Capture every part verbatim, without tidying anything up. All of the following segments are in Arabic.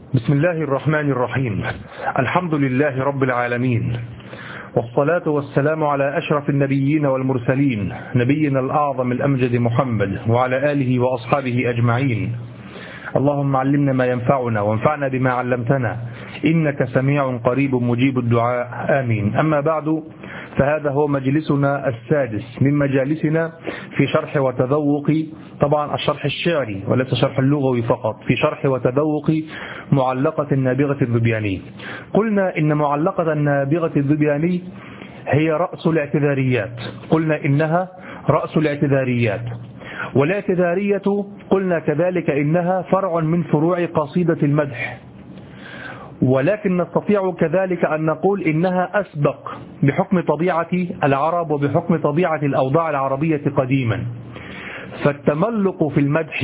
بسم الله الرحمن الرحيم. الحمد لله رب العالمين، والصلاة والسلام على أشرف النبيين والمرسلين، نبينا الأعظم الأمجد محمد وعلى آله وأصحابه أجمعين. اللهم علمنا ما ينفعنا وانفعنا بما علمتنا، إنك سميع قريب مجيب الدعاء، آمين. أما بعد، فهذا هو مجلسنا السادس من مجالسنا في شرح وتذوق، طبعا الشرح الشعري وليس شرح اللغوي فقط، في شرح وتذوق معلقة النابغة الذبياني. قلنا إن معلقة النابغة الذبياني هي رأس الاعتذاريات، قلنا إنها رأس الاعتذاريات، والاعتذارية قلنا كذلك إنها فرع من فروع قصيدة المدح، ولكن نستطيع كذلك أن نقول إنها أسبق بحكم طبيعة العرب وبحكم طبيعة الأوضاع العربية قديما. فالتملق في المدح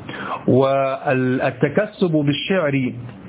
والتكسب بالشعر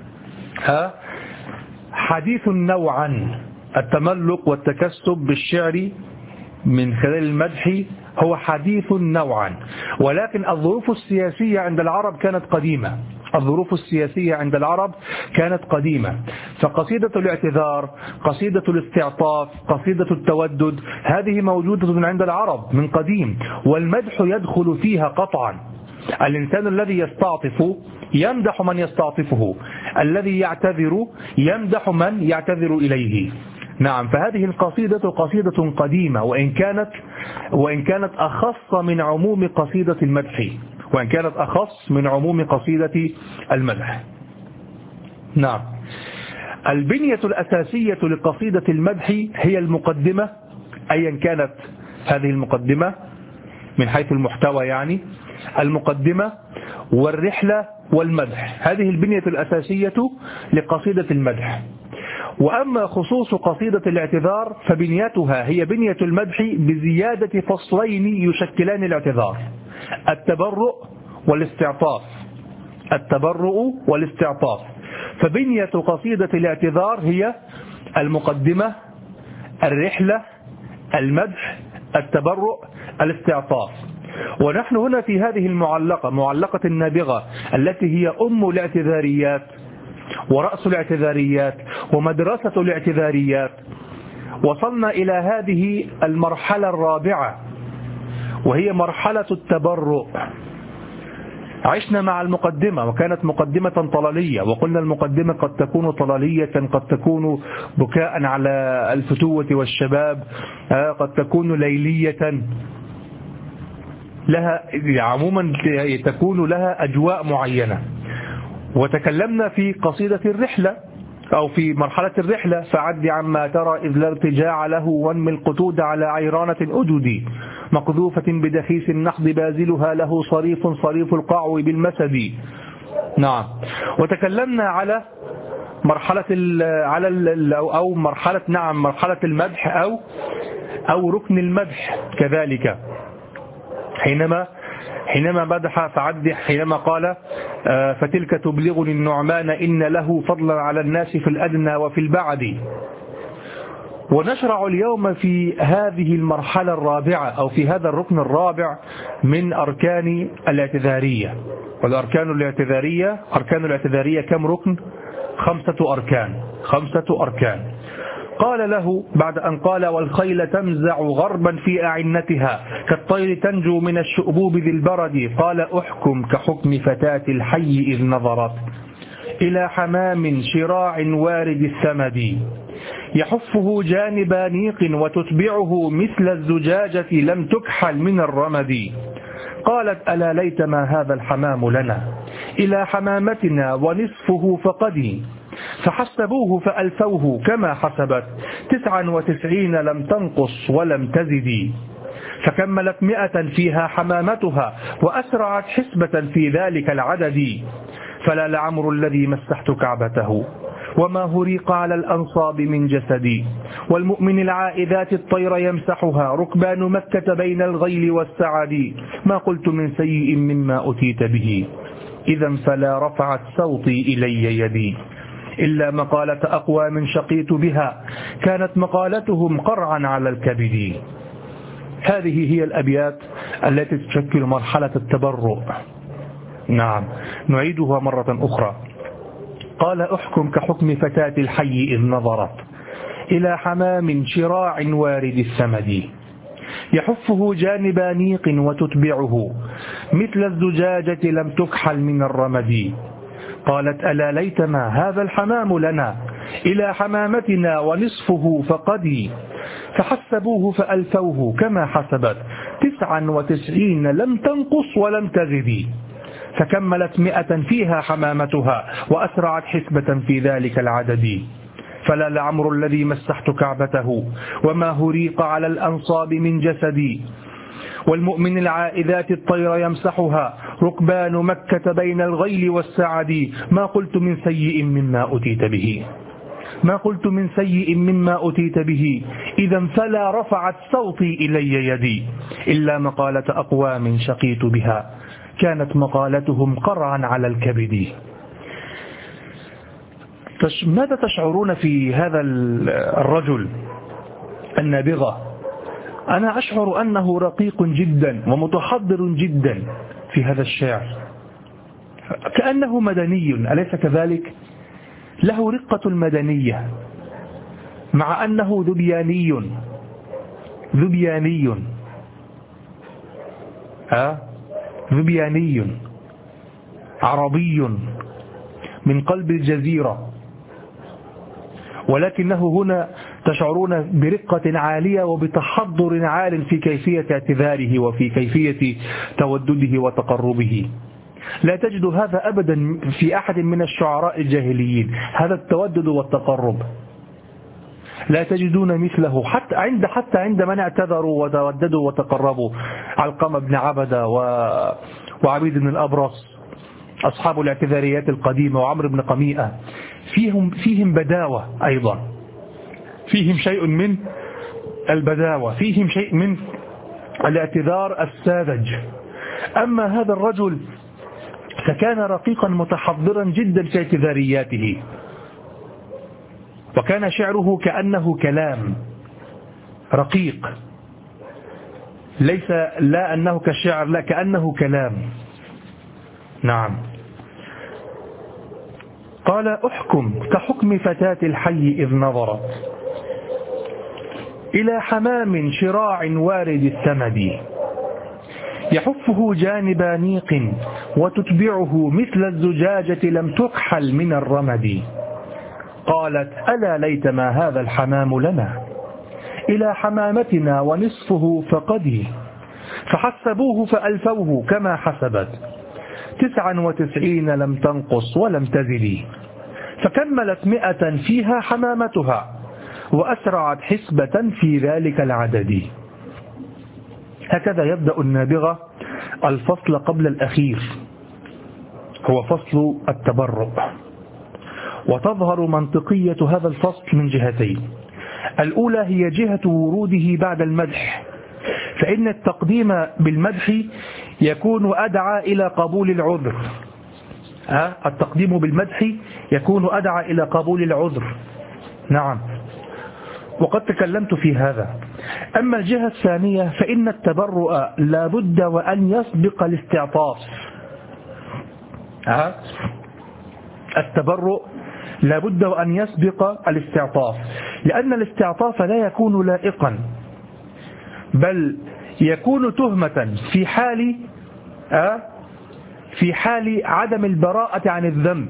حديث نوعا. التملق والتكسب بالشعر من خلال المدح هو حديث نوعا، ولكن الظروف السياسية عند العرب كانت قديمة. الظروف السياسية عند العرب كانت قديمة، فقصيدة الاعتذار، قصيدة الاستعطاف، قصيدة التودد، هذه موجودة عند العرب من قديم، والمدح يدخل فيها قطعا. الإنسان الذي يستعطف يمدح من يستعطفه، الذي يعتذر يمدح من يعتذر إليه. نعم، فهذه القصيدة قصيدة قديمة، وإن كانت وإن كانت أخص من عموم قصيدة المدح، وإن كانت أخص من عموم قصيدة المدح. نعم، البنية الأساسية لقصيدة المدح هي المقدمة، أيا كانت هذه المقدمة من حيث المحتوى، يعني المقدمة والرحلة والمدح، هذه البنية الأساسية لقصيدة المدح. وأما خصوص قصيدة الاعتذار فبنيتها هي بنية المدح بزيادة فصلين يشكلان الاعتذار: التبرؤ والاستعطاف. التبرؤ والاستعطاف. فبنية قصيدة الاعتذار هي المقدمة، الرحلة، المدح، التبرؤ، الاستعطاف. ونحن هنا في هذه المعلقة، معلقة النابغة، التي هي أم الاعتذاريات ورأس الاعتذاريات ومدرسة الاعتذاريات، وصلنا إلى هذه المرحلة الرابعة، وهي مرحلة التبرؤ. عشنا مع المقدمة، وكانت مقدمة طلالية، وقلنا المقدمة قد تكون طلالية، قد تكون بكاء على الفتوة والشباب، قد تكون ليلية، لها عموما تكون لها أجواء معينة. وتكلمنا في قصيدة الرحلة أو في مرحلة الرحلة: فعد عما ترى إذ لا ارتجاع له، وانم القتود على عيرانة أجدي، مقذوفة بدخيس النحض بازلها له صريف صريف القعو بالمسد. نعم. وتكلمنا على مرحلة ال على ال أو مرحلة نعم مرحلة المدح أو أو ركن المدح كذلك، حينما حينما مدح فعد، حينما قال: فتلك تبلغني النعمان إن له فضلا على الناس في الأدنى وفي البعد. ونشرع اليوم في هذه المرحلة الرابعة أو في هذا الركن الرابع من أركان الاعتذارية. والأركان الاعتذارية أركان الاعتذارية كم ركن؟ خمسة أركان خمسة أركان. قال له بعد أن قال: والخيل تمزع غربا في أعنتها كالطير تنجو من الشؤبوب ذي البرد، قال: أحكم كحكم فتاة الحي إذ نظرت إلى حمام شراع وارد الثمد، يحفه جانب نيق وتتبعه مثل الزجاجة لم تكحل من الرمد. قالت: ألا ليتما هذا الحمام لنا إلى حمامتنا ونصفه فقدي، فحسبوه فألفوه كما حسبت تسعا وتسعين لم تنقص ولم تزدي، فكملت مئة فيها حمامتها وأسرعت حسبة في ذلك العدد، فلا لعمر الذي مسحت كعبته وما هريق على الأنصاب من جسدي، والمؤمن العائذات الطير يمسحها ركبان مكة بين الغيل والسعد، ما قلت من سيء مما أتيت به إذا فلا رفعت صوتي إلي يدي، إلا مقالة أقوام شقيت بها كانت مقالتهم قرعا على الكبد. هذه هي الأبيات التي تشكل مرحلة التبرؤ. نعم، نعيدها مرة أخرى: قال أحكم كحكم فتاة الحي إذ نظرت إلى حمام شراع وارد الثمد يحفه جانب نيق وتتبعه مثل الزجاجة لم تكحل من الرمد قالت ألا ليتما هذا الحمام لنا إلى حمامتنا ونصفه فقدي فحسبوه فألفوه كما حسبت تسعا وتسعين لم تنقص ولم تزد فكملت مئة فيها حمامتها وأسرعت حسبة في ذلك العدد فلا لعمر الذي مسحت كعبته وما هريق على الأنصاب من جسدي والمؤمن العائذات الطير يمسحها ركبان مكة بين الغيل والسعد ما قلت من سيء مما أتيت به ما قلت من سيء مما أتيت به إذا فلا رفعت صوتي إلي يدي إلا مقالة أقوام شقيت بها كانت مقالتهم قرعا على الكبد. ماذا تشعرون في هذا الرجل النابغة؟ أنا أشعر أنه رقيق جدا ومتحضر جدا في هذا الشعر، كأنه مدني، أليس كذلك؟ له رقة المدنية مع أنه ذبياني ذبياني ها ذبياني عربي من قلب الجزيرة، ولكنه هنا تشعرون برقة عالية وبتحضر عال في كيفية اعتذاره وفي كيفية تودده وتقربه. لا تجد هذا أبدا في أحد من الشعراء الجاهليين، هذا التودد والتقرب لا تجدون مثله حتى عند حتى عند من اعتذروا وتوددوا وتقربوا، علقمة بن عبدة وعبيد بن الأبرص أصحاب الاعتذاريات القديمة وعمرو بن قميئة، فيهم فيهم بداوة، أيضا فيهم شيء من البداوة، فيهم شيء من الاعتذار الساذج. أما هذا الرجل فكان رقيقا متحضرا جدا في اعتذارياته، وكان شعره كأنه كلام رقيق، ليس لا أنه كالشعر، لا كأنه كلام. نعم. قال أحكم كحكم فتاة الحي إذ نظرت إلى حمام شراع وارد الثمد يحفه جانب نيق وتتبعه مثل الزجاجة لم تكحل من الرمد قالت ألا ليتما هذا الحمام لنا إلى حمامتنا ونصفه فقدي فحسبوه فألفوه كما حسبت تسعا وتسعين لم تنقص ولم تزد فكملت مئة فيها حمامتها وأسرعت حسبة في ذلك العدد. هكذا يبدأ النابغة الفصل قبل الأخير، هو فصل التبرؤ، وتظهر منطقية هذا الفصل من جهتين. الأولى هي جهة وروده بعد المدح، فإن التقديم بالمدح يكون أدعى إلى قبول العذر، التقديم بالمدح يكون أدعى إلى قبول العذر. نعم، وقد تكلمت في هذا. أما الجهة الثانية فإن التبرؤ لا بد وأن يسبق الاستعطاف. التبرؤ لا بد وأن يسبق الاستعطاف، لأن الاستعطاف لا يكون لائقا، بل يكون تهمة في حال في حال عدم البراءة عن الذنب.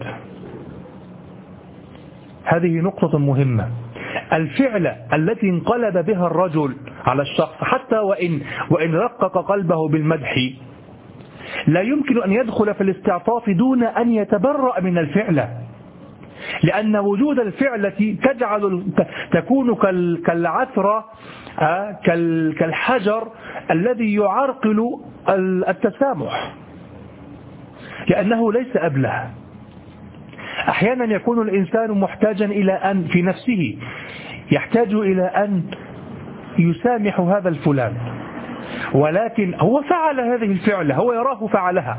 هذه نقطة مهمة. الفعل التي انقلب بها الرجل على الشخص حتى وإن وإن رقق قلبه بالمدح لا يمكن أن يدخل في الاستعطاف دون أن يتبرأ من الفعل، لأن وجود الفعلة تجعل تكون كالعثرة كالحجر الذي يعرقل التسامح، لأنه ليس أبله. أحيانا يكون الإنسان محتاجا إلى أن في نفسه يحتاج إلى أن يسامح هذا الفلان، ولكن هو فعل هذه الفعلة، هو يراه فعلها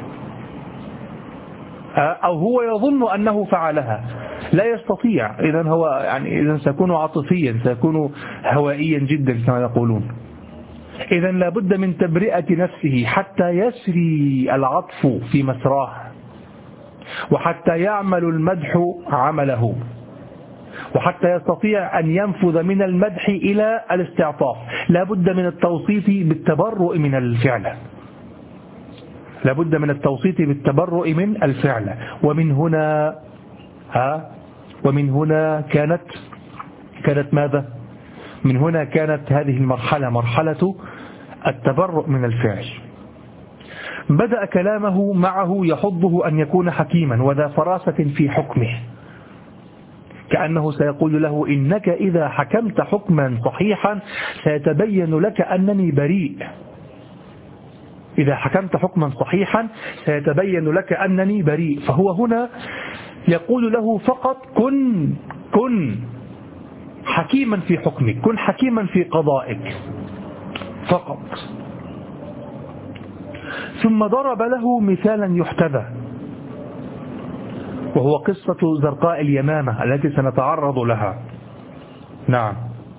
أو هو يظن أنه فعلها، لا يستطيع. إذن هو يعني إذن سيكون عاطفيا، سيكون هوائيا جدا كما يقولون. إذن لابد من تبرئة نفسه حتى يسري العطف في مسراه. وحتى يعمل المدح عمله، وحتى يستطيع أن ينفذ من المدح إلى الاستعطاف لا بد من التوصيف بالتبرؤ من الفعل، لا بد من التوصيف بالتبرؤ من الفعل. ومن هنا ها ومن هنا كانت كانت ماذا؟ من هنا كانت هذه المرحلة مرحلة التبرؤ من الفعل. بدأ كلامه معه يحضه أن يكون حكيما وذا فراسة في حكمه، كأنه سيقول له إنك إذا حكمت حكما صحيحا سيتبين لك أنني بريء، إذا حكمت حكما صحيحا سيتبين لك أنني بريء. فهو هنا يقول له فقط كن كن حكيما في حكمك، كن حكيما في قضائك فقط. ثم ضرب له مثالا يحتذى، وهو قصة زرقاء اليمامة التي سنتعرض لها. نعم.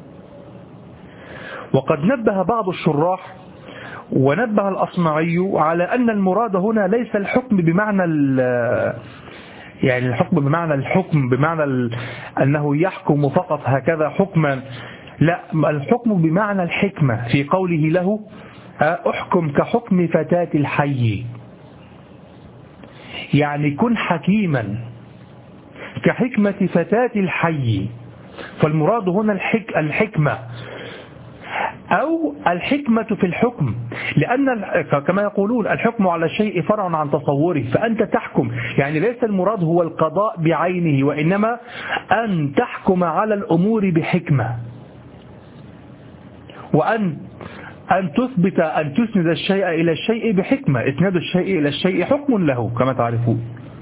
وقد نبه بعض الشراح ونبه الأصمعي على أن المراد هنا ليس الحكم بمعنى يعني الحكم بمعنى الحكم بمعنى أنه يحكم فقط هكذا حكما، لا، الحكم بمعنى الحكمة في قوله له أحكم كحكم فتاة الحي، يعني كن حكيما كحكمة فتاة الحي. فالمراد هنا الحك الحكمة أو الحكمة في الحكم، لأن كما يقولون الحكم على الشيء فرع عن تصوره، فأنت تحكم، يعني ليس المراد هو القضاء بعينه، وإنما أن تحكم على الأمور بحكمة، وأن أن تثبت أن تسند الشيء إلى الشيء بحكمة. إسناد الشيء إلى الشيء حكم له كما تعرفون،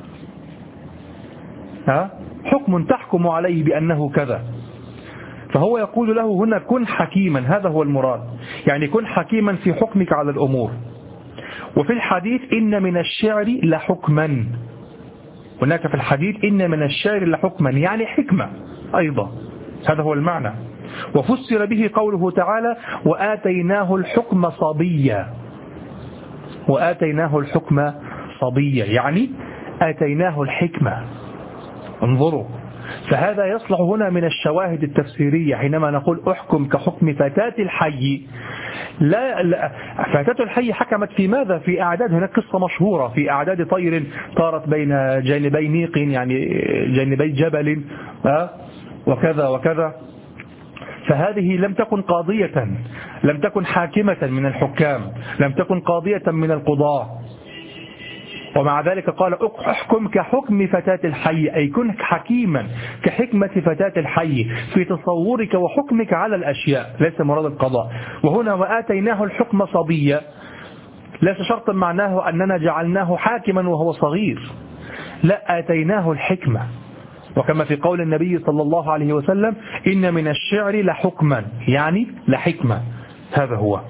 ها؟ حكم تحكم عليه بأنه كذا. فهو يقول له هنا كن حكيما، هذا هو المراد، يعني كن حكيما في حكمك على الأمور. وفي الحديث إن من الشعر لحكما، هناك في الحديث إن من الشعر لحكما يعني حكمة أيضا، هذا هو المعنى. وفسر به قوله تعالى وآتيناه الحكم صبيا، وآتيناه الحكم صبيا يعني آتيناه الحكمة. انظروا، فهذا يصلح هنا من الشواهد التفسيرية حينما نقول أحكم كحكم فتاة الحي. لا, لا فتاة الحي حكمت في ماذا؟ في أعداد، هناك قصة مشهورة في أعداد طير طارت بين جانبي نيق، يعني جانبي جبل وكذا وكذا. فهذه لم تكن قاضية، لم تكن حاكمة من الحكام، لم تكن قاضية من القضاة، ومع ذلك قال احكم كحكم فتاة الحي، أي كن حكيما كحكمة فتاة الحي في تصورك وحكمك على الأشياء، ليس مراد القضاء. وهنا وآتيناه الحكم صبيا ليس شرطا معناه أننا جعلناه حاكما وهو صغير، لا، آتيناه الحكمة. وكما في قول النبي صلى الله عليه وسلم إن من الشعر لحكما يعني لحكمة، هذا هو.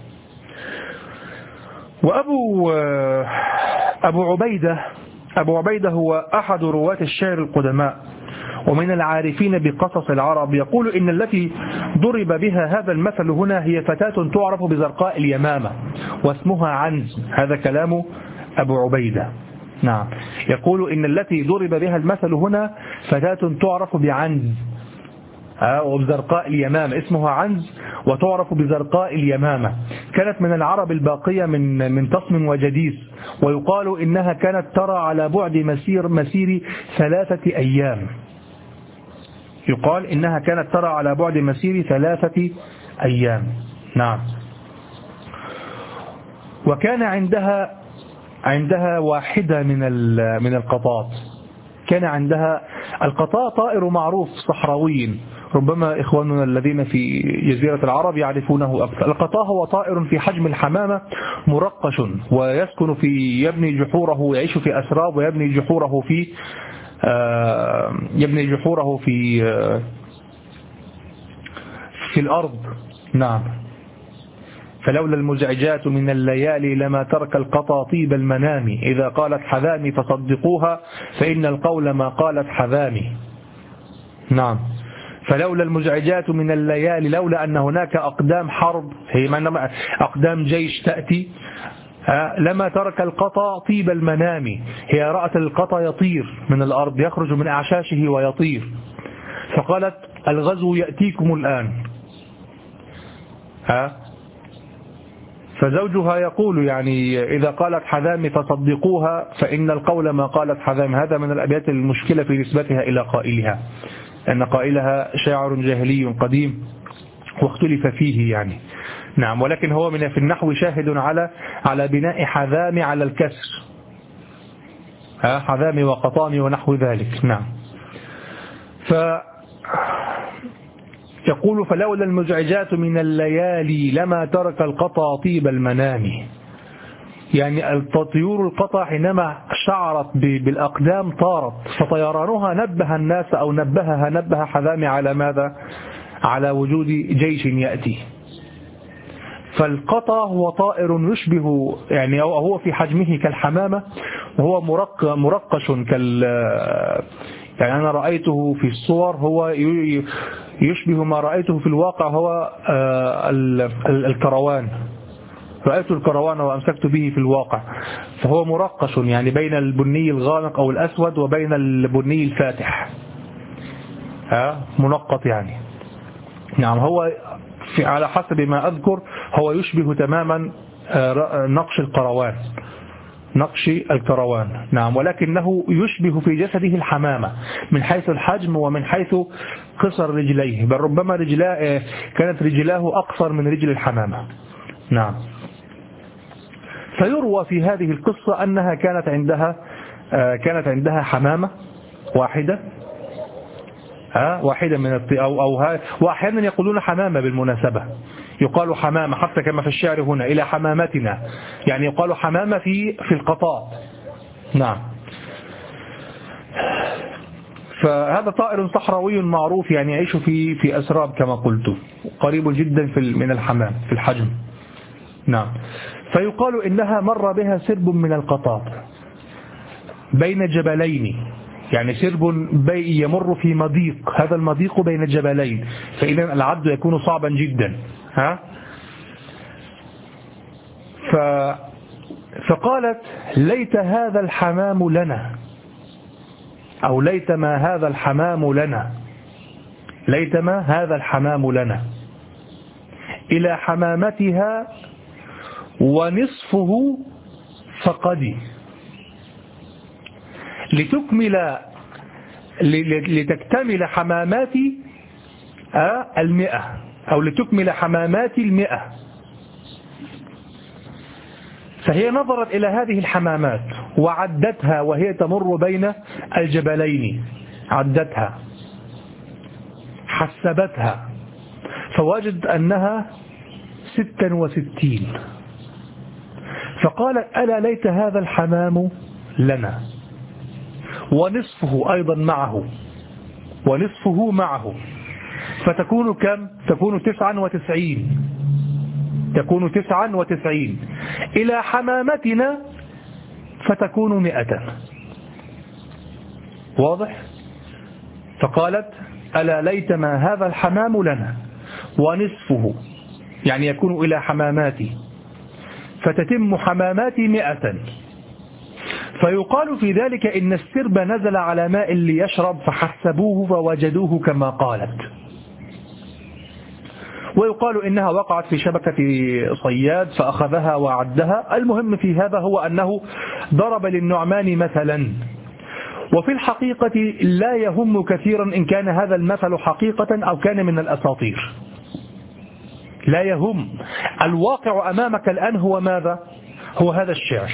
وأبو أبو عبيدة أبو عبيدة هو أحد رواة الشعر القدماء ومن العارفين بقصص العرب، يقول إن التي ضرب بها هذا المثل هنا هي فتاة تعرف بزرقاء اليمامة واسمها عنز، هذا كلام أبو عبيدة. نعم، يقول إن التي ضرب بها المثل هنا فتاة تعرف بعنز وبزرقاء اليمامة، اسمها عنز وتعرف بزرقاء اليمامة، كانت من العرب الباقية من من تصم وجديس، ويقال إنها كانت ترى على بعد مسير مسير ثلاثة أيام، يقال إنها كانت ترى على بعد مسير ثلاثة أيام. نعم. وكان عندها عندها واحدة من من القطاط، كان عندها القطاع طائر معروف صحراوي، ربما إخواننا الذين في جزيرة العرب يعرفونه أكثر. القطاع هو طائر في حجم الحمامة مرقش، ويسكن في يبني جحوره، يعيش في أسراب ويبني جحوره في يبني جحوره في في الأرض. نعم. فلولا المزعجات من الليالي لما ترك القطاطيب المنام، إذا قالت حذامي فصدقوها فإن القول ما قالت حذامي. نعم. فلولا المزعجات من الليالي، لولا أن هناك أقدام حرب، هي أقدام جيش تأتي لما ترك القطا طيب المنام، هي رأت القطا يطير من الأرض، يخرج من أعشاشه ويطير، فقالت الغزو يأتيكم الآن. ها فزوجها يقول يعني إذا قالت حذامي فصدقوها فإن القول ما قالت حذامي. هذا من الأبيات المشكلة في نسبتها إلى قائلها، أن قائلها شاعر جاهلي قديم واختلف فيه يعني. نعم، ولكن هو من في النحو شاهد على على بناء حذامي على الكسر، ها حذامي وقطامي ونحو ذلك. نعم. ف يقول فلولا المزعجات من الليالي لما ترك القطا طيب المنام. يعني الطيور القطا حينما شعرت بالأقدام طارت، فطيرانها نبه الناس أو نبهها نبه حذامي على ماذا؟ على وجود جيش يأتي. فالقطا هو طائر يشبه يعني هو في حجمه كالحمامة، وهو مرق مرقش كال يعني أنا رأيته في الصور هو يشبه ما رأيته في الواقع، هو الكروان، رأيت الكروان وأمسكت به في الواقع، فهو مرقش يعني بين البني الغامق أو الأسود وبين البني الفاتح، ها منقط يعني. نعم، هو في على حسب ما أذكر هو يشبه تماما نقش القروان، نقش الكروان. نعم، ولكنه يشبه في جسده الحمامة من حيث الحجم ومن حيث قصر رجليه، بل ربما رجلاه كانت رجلاه أقصر من رجل الحمامة. نعم. فيروى في هذه القصة أنها كانت عندها كانت عندها حمامة واحدة، ها واحدة من الط... أو أو وأحيانا يقولون حمامة بالمناسبة، يقال حمامة حتى كما في الشعر هنا إلى حمامتنا، يعني يقال حمامة في في القطاء. نعم. فهذا طائر صحراوي معروف يعني يعيش في في أسراب كما قلت، قريب جدا في من الحمام في الحجم. نعم. فيقال إنها مر بها سرب من القطاط بين جبلين، يعني سرب بي يمر في مضيق، هذا المضيق بين جبلين، فإذا العد يكون صعبا جدا. ها ف فقالت ليت هذا الحمام لنا، أو ليت ما هذا الحمام لنا، ليت ما هذا الحمام لنا إلى حمامتها ونصفه فقدي، لتكمل لتكتمل حماماتي المئة، أو لتكمل حماماتي المئة. فهي نظرت إلى هذه الحمامات وعدتها وهي تمر بين الجبلين، عدتها حسبتها فوجد أنها ستا وستين، فقالت ألا ليت هذا الحمام لنا ونصفه أيضا معه، ونصفه معه، فتكون كم؟ تكون تسعا وتسعين، تكون تسعا وتسعين إلى حمامتنا فتكون مئة. واضح؟ فقالت ألا ليت ما هذا الحمام لنا ونصفه، يعني يكون إلى حماماتي، فتتم حماماتي مئة. فيقال في ذلك إن السرب نزل على ماء ليشرب فحسبوه فوجدوه كما قالت. ويقال إنها وقعت في شبكة صياد فأخذها وعدها. المهم في هذا هو أنه ضرب للنعمان مثلا، وفي الحقيقة لا يهم كثيرا إن كان هذا المثل حقيقة أو كان من الأساطير، لا يهم. الواقع أمامك الآن هو ماذا؟ هو هذا الشعر.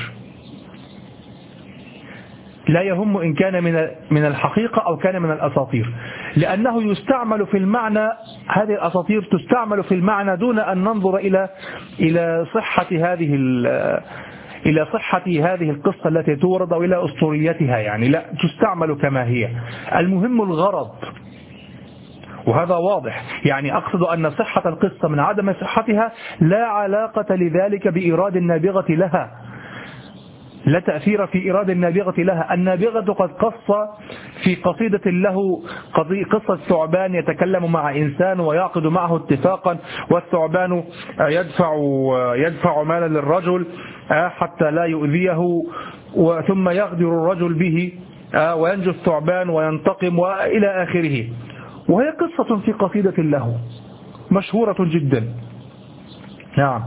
لا يهم إن كان من من الحقيقة أو كان من الأساطير، لأنه يستعمل في المعنى، هذه الأساطير تستعمل في المعنى دون أن ننظر إلى إلى صحة هذه إلى صحة هذه القصة التي تورد أو إلى أسطوريتها، يعني لا، تستعمل كما هي. المهم الغرض، وهذا واضح. يعني أقصد أن صحة القصة من عدم صحتها لا علاقة لذلك بإيراد النابغة لها، لا تأثير في إيراد النابغة لها. النابغة قد قص في قصيدة له قصة ثعبان يتكلم مع إنسان ويعقد معه اتفاقا، والثعبان يدفع يدفع مالا للرجل حتى لا يؤذيه، ثم يغدر الرجل به وينجو الثعبان وينتقم وإلى آخره. وهي قصة في قصيدة له مشهورة جدا. نعم.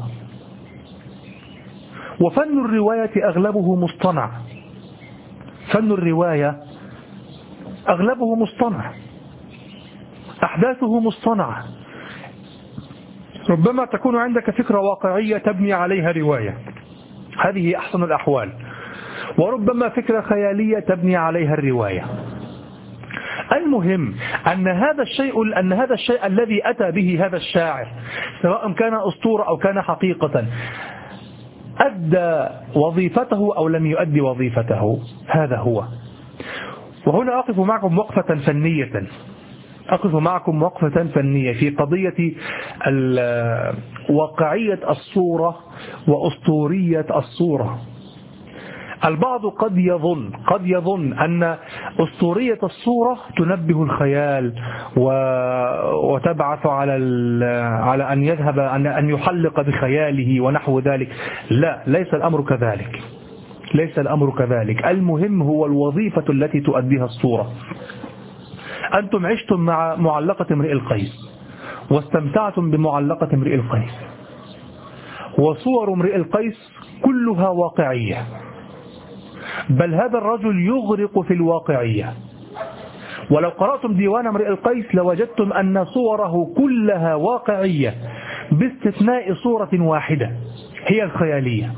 وفن الرواية أغلبه مصطنع، فن الرواية أغلبه مصطنع، أحداثه مصطنعة. ربما تكون عندك فكرة واقعية تبني عليها رواية، هذه أحسن الأحوال، وربما فكرة خيالية تبني عليها الرواية. المهم أن هذا الشيء أن هذا الشيء الذي أتى به هذا الشاعر، سواء كان أسطورة أو كان حقيقة، أدى وظيفته أو لم يؤدي وظيفته، هذا هو. وهنا أقف معكم وقفة فنية أقف معكم وقفة فنية في قضية واقعية الصورة وأسطورية الصورة. البعض قد يظن قد يظن أن أسطورية الصورة تنبه الخيال وتبعث على على أن يذهب أن يحلق بخياله ونحو ذلك. لا، ليس الأمر كذلك، ليس الأمر كذلك. المهم هو الوظيفة التي تؤديها الصورة. أنتم عشتم مع معلقة امرئ القيس واستمتعتم بمعلقة امرئ القيس، وصور امرئ القيس كلها واقعية، بل هذا الرجل يغرق في الواقعية. ولو قرأتم ديوان امرئ القيس لوجدتم أن صوره كلها واقعية باستثناء صورة واحدة هي الخيالية،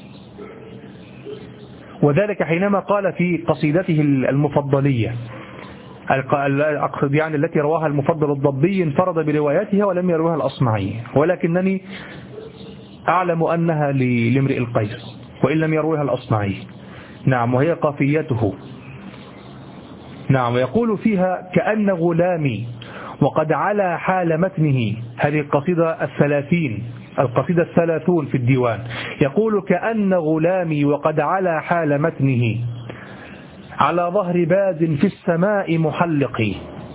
وذلك حينما قال في قصيدته المفضلية، أقصد يعني التي رواها المفضل الضبي، انفرد برواياتها ولم يروها الأصمعي، ولكنني أعلم أنها لامرئ القيس وإن لم يروها الأصمعي. نعم، وهي قافيته. نعم، ويقول فيها: كأن غلامي وقد علا حال متنه. هذه القصيدة الثلاثين القصيدة الثلاثون في الديوان. يقول: كأن غلامي وقد علا حال متنه على ظهر باز في السماء محلق.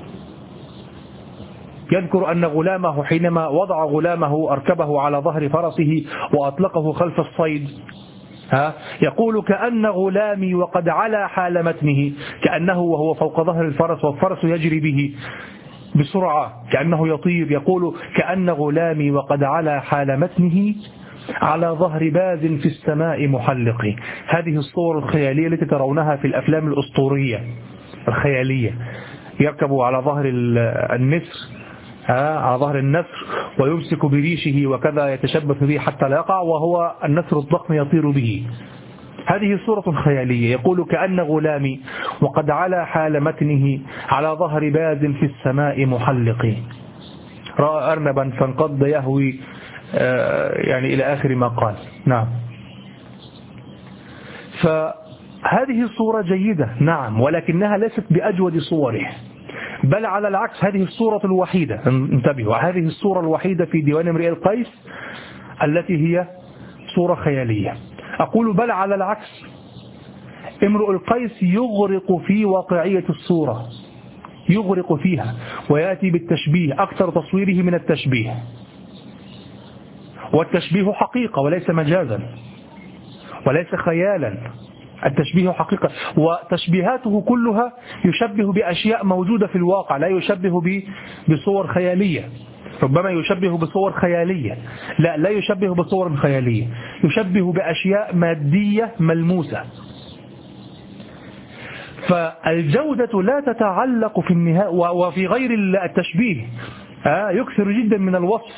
يذكر أن غلامه حينما وضع غلامه أركبه على ظهر فرسه وأطلقه خلف الصيد، ها يقول: كأن غلامي وقد علا حال متنه، كأنه وهو فوق ظهر الفرس والفرس يجري به بسرعة كأنه يطير. يقول: كأن غلامي وقد علا حال متنه على ظهر باز في السماء محلق. هذه الصور الخيالية التي ترونها في الأفلام الأسطورية الخيالية، يركب على ظهر النسر، على ظهر النسر ويمسك بريشه وكذا يتشبث به حتى لا يقع، وهو النسر الضخم يطير به. هذه صورة خيالية. يقول: كأن غلامي وقد علا حال متنه على ظهر باز في السماء محلق، رأى أرنبا فانقض يهوي، يعني إلى آخر ما قال. نعم، فهذه الصورة جيدة، نعم، ولكنها ليست بأجود صوره، بل على العكس هذه الصورة الوحيدة، انتبهوا، هذه الصورة الوحيدة في ديوان امرئ القيس التي هي صورة خيالية. أقول بل على العكس، امرؤ القيس يغرق في واقعية الصورة، يغرق فيها ويأتي بالتشبيه، أكثر تصويره من التشبيه، والتشبيه حقيقة وليس مجازا وليس خيالا، التشبيه حقيقة. وتشبيهاته كلها يشبه بأشياء موجودة في الواقع، لا يشبه بصور خيالية. ربما يشبه بصور خيالية، لا لا يشبه بصور خيالية، يشبه بأشياء مادية ملموسة. فالجودة لا تتعلق في النهاية، وفي غير التشبيه يكثر جدا من الوصف،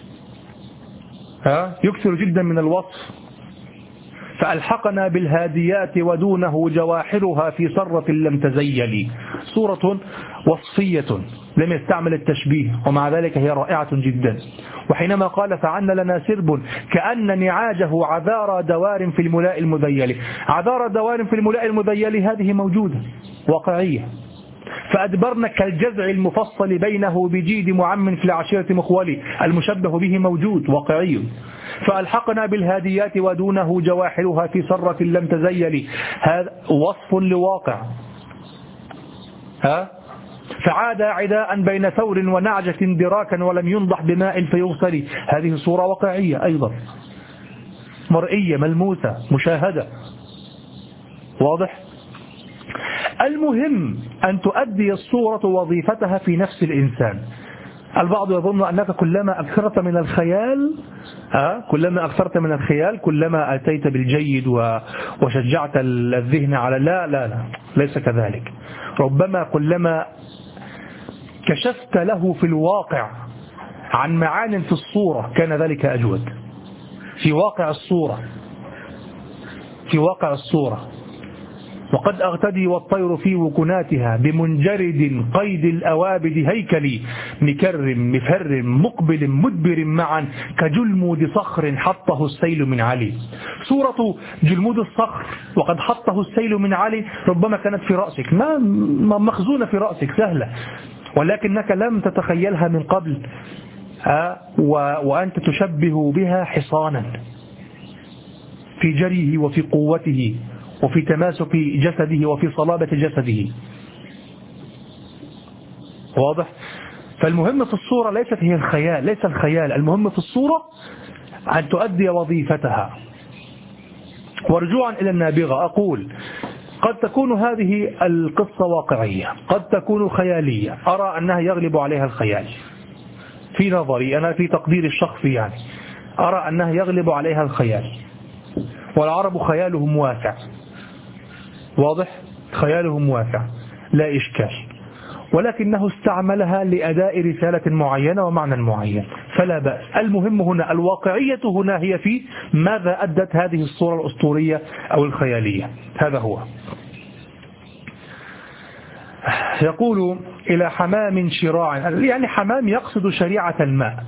يكثر جدا من الوصف. فألحقنا بالهاديات ودونه جواحرها في سرة لم تزيل. صورة وصفية لم يستعمل التشبيه، ومع ذلك هي رائعة جدا. وحينما قال: فعن لنا سرب كأن نعاجه عذار دوار في الملاء المذيل، عذار دوار في الملاء المذيل هذه موجودة واقعية. فأدبرنا كالجزع المفصل بينه بجيد معم في العشيرة مخولي، المشبه به موجود واقعي. فألحقنا بالهاديات ودونه جواحرها في سرة لم تزيل، هذا وصف لواقع. ها فعاد عداء بين ثور ونعجة دراكا ولم ينضح بماء فيغسل. هذه صورة واقعية أيضا، مرئية ملموسة مشاهدة، واضح. المهم أن تؤدي الصورة وظيفتها في نفس الإنسان. البعض يظن أنك كلما أكثرت من الخيال أه؟ كلما أكثرت من الخيال كلما أتيت بالجيد وشجعت الذهن على لا لا لا ليس كذلك. ربما كلما كشفت له في الواقع عن معان في الصورة كان ذلك أجود في واقع الصورة في واقع الصورة. وقد أغتدي والطير في وكناتها بمنجرد قيد الأوابد هيكلي مكر مفر مقبل مدبر معا كجلمود صخر حطه السيل من علي. صورة جلمود الصخر وقد حطه السيل من علي ربما كانت في رأسك، ما مخزونة في رأسك سهلة، ولكنك لم تتخيلها من قبل وأنت تشبه بها حصانا في جريه وفي قوته وفي تماسك جسده وفي صلابة جسده، واضح. فالمهم في الصورة ليست هي الخيال، ليس الخيال، المهم في الصورة أن تؤدي وظيفتها. ورجوعا إلى النابغة أقول قد تكون هذه القصة واقعية، قد تكون خيالية، أرى أنها يغلب عليها الخيال في نظري أنا، في تقدير الشخصي يعني أرى أنها يغلب عليها الخيال، والعرب خيالهم واسع، واضح، خيالهم واسع لا إشكال، ولكنه استعملها لأداء رسالة معينة ومعنى معين فلا بأس. المهم هنا الواقعية، هنا هي في ماذا أدت هذه الصورة الأسطورية أو الخيالية، هذا هو. يقول إلى حمام شراع، يعني حمام يقصد شريعة الماء،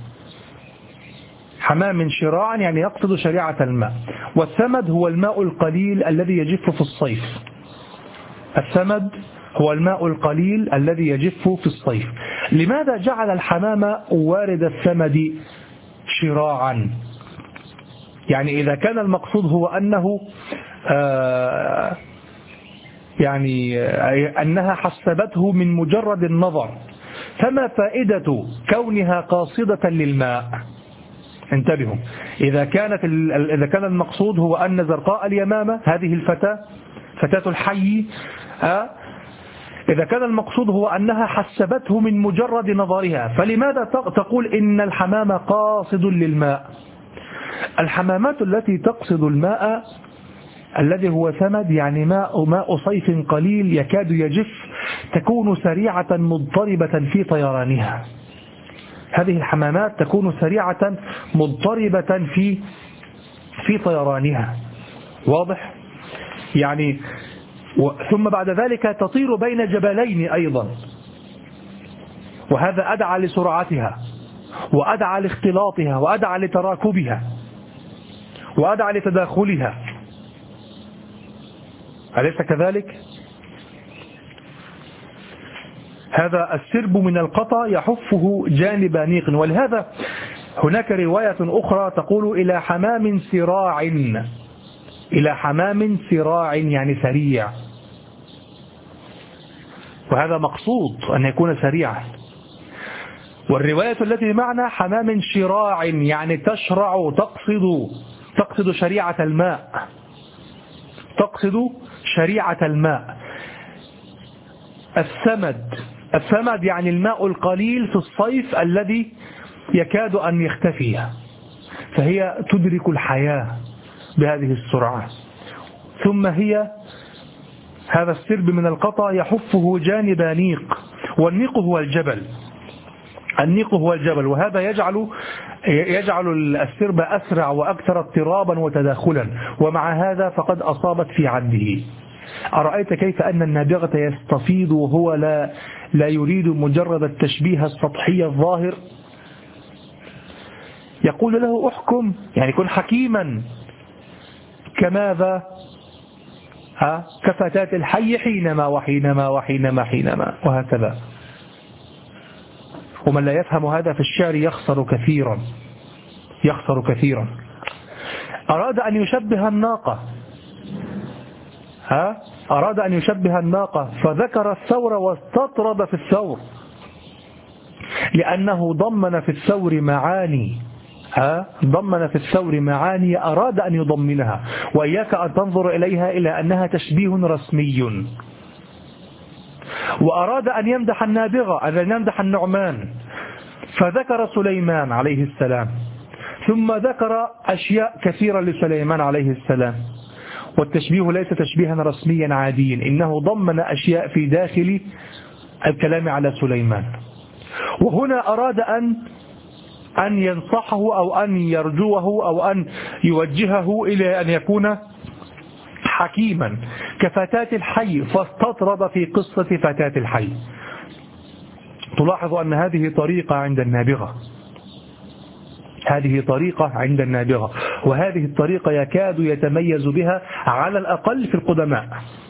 حمام شراعا يعني يقصد شريعة الماء. والثمد هو الماء القليل الذي يجف في الصيف، الثمد هو الماء القليل الذي يجف في الصيف. لماذا جعل الحمام وارد الثمد شراعا؟ يعني إذا كان المقصود هو أنه آه يعني أنها حسبته من مجرد النظر، فما فائدة كونها قاصدة للماء؟ انتبهوا، إذا كانت إذا كان المقصود هو أن زرقاء اليمامة هذه الفتاة فتاة الحي آه إذا كان المقصود هو أنها حسبته من مجرد نظرها، فلماذا تقول إن الحمام قاصد للماء؟ الحمامات التي تقصد الماء الذي هو ثمد يعني ماء ماء صيف قليل يكاد يجف، تكون سريعة مضطربة في طيرانها. هذه الحمامات تكون سريعة مضطربة في في طيرانها، واضح؟ يعني ثم بعد ذلك تطير بين جبلين أيضا، وهذا أدعى لسرعتها وأدعى لاختلاطها وأدعى لتراكبها وأدعى لتداخلها، أليس كذلك؟ هذا السرب من القطا يحفه جانب نيق. ولهذا هناك رواية أخرى تقول إلى حمام سراع، إلى حمام سراع يعني سريع، وهذا مقصود أن يكون سريعا. والرواية التي معنا حمام شراع يعني تشرع، تقصد تقصد شريعة الماء، تقصد شريعة الماء. الثمد الثمد يعني الماء القليل في الصيف الذي يكاد أن يختفي، فهي تدرك الحياة بهذه السرعة. ثم هي هذا السرب من القطا يحفه جانب نيق، والنيق هو الجبل، النيق هو الجبل، وهذا يجعل يجعل السرب أسرع وأكثر اضطرابا وتداخلا، ومع هذا فقد أصابت في عده. أرأيت كيف أن النابغة يستفيض وهو لا لا يريد مجرد التشبيه السطحي الظاهر؟ يقول له أحكم، يعني كن حكيما كماذا؟ ها كفتاة الحي حينما وحينما وحينما حينما وهكذا. ومن لا يفهم هذا في الشعر يخسر كثيرا، يخسر كثيرا. أراد أن يشبه الناقة، ها أراد أن يشبه الناقة فذكر الثور واستطرد في الثور، لأنه ضمن في الثور معاني ها ضمن في الثور معاني أراد أن يضمنها، وإياك أن تنظر إليها إلى أنها تشبيه رسمي. وأراد أن يمدح النابغة، أن يمدح النعمان، فذكر سليمان عليه السلام، ثم ذكر أشياء كثيرة لسليمان عليه السلام. والتشبيه ليس تشبيها رسميا عاديا، إنه ضمن أشياء في داخل الكلام على سليمان. وهنا أراد أن أن ينصحه أو أن يرجوه أو أن يوجهه إلى أن يكون حكيما كفتاة الحي، فاستطرد في قصة فتاة الحي. تلاحظ أن هذه طريقة عند النابغة، هذه طريقة عند النابغة، وهذه الطريقة يكاد يتميز بها على الأقل في القدماء،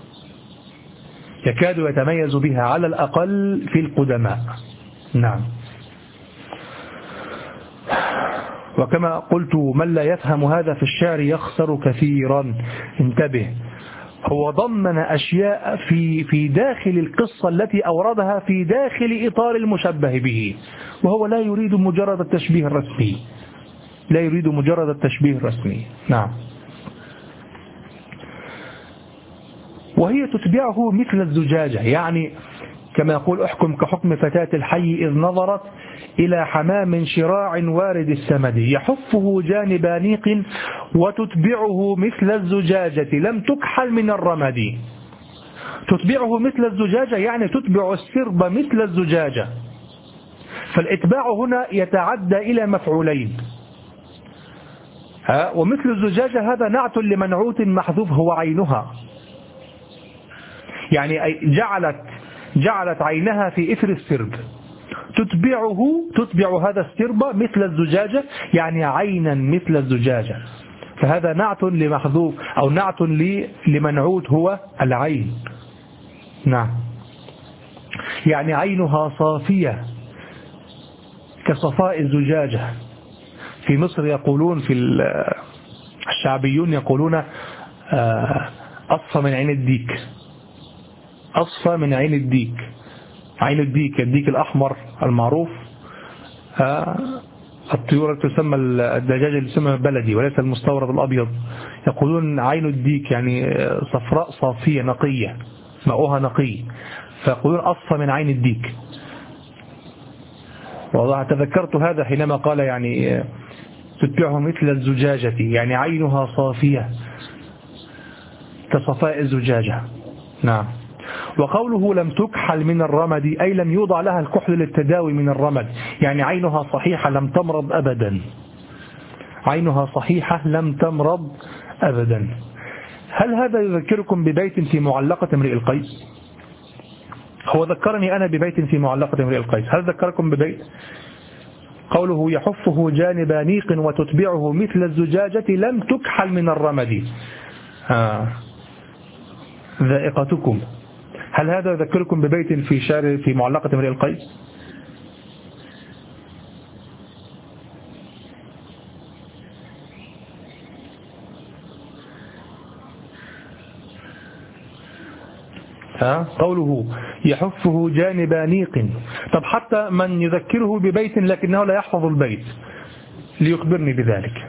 يكاد يتميز بها على الأقل في القدماء. نعم. وكما قلت من لا يفهم هذا في الشعر يخسر كثيرا. انتبه، هو ضمن أشياء في في داخل القصة التي أوردها في داخل إطار المشبه به، وهو لا يريد مجرد التشبيه الرسمي، لا يريد مجرد التشبيه الرسمي. نعم. وهي تتبعه مثل الزجاجة، يعني كما يقول احكم كحكم فتاة الحي إذ نظرت إلى حمام شراع وارد السمد يحفه جانب نيق وتتبعه مثل الزجاجة لم تكحل من الرمد. تتبعه مثل الزجاجة يعني تتبع السرب مثل الزجاجة، فالإتباع هنا يتعدى إلى مفعولين. ها ومثل الزجاجة هذا نعت لمنعوت محذوف هو عينها، يعني جعلت جعلت عينها في إثر السرب، تتبعه تتبع هذا السرب مثل الزجاجة يعني عينا مثل الزجاجة، فهذا نعت لمحذوف أو نعت لمنعوت هو العين. نعم، يعني عينها صافية كصفاء الزجاجة. في مصر يقولون، في الشعبيون يقولون أصفى من عين الديك، أصفى من عين الديك. عين الديك، الديك الأحمر المعروف، الطيور التي تسمى الدجاجة اللي تسمى بلدي وليس المستورد الأبيض، يقولون عين الديك يعني صفراء صافية نقية ماؤها نقي، فيقولون أصفى من عين الديك. والله تذكرت هذا حينما قال يعني تتبعه مثل الزجاجة، يعني عينها صافية كصفاء الزجاجة. نعم. وقوله لم تكحل من الرمد أي لم يوضع لها الكحل للتداوي من الرمد، يعني عينها صحيحة لم تمرض أبدا، عينها صحيحة لم تمرض أبدا. هل هذا يذكركم ببيت في معلقة امرئ القيس؟ هو ذكرني أنا ببيت في معلقة امرئ القيس. هل ذكركم ببيت قوله يحفه جانب نيق وتتبعه مثل الزجاجة لم تكحل من الرمد؟ آه. ذائقتكم. هل هذا يذكركم ببيت في شعر في معلقة امرئ القيس؟ ها قوله يحفه جانب نيق. طب حتى من يذكره ببيت لكنه لا يحفظ البيت ليخبرني بذلك.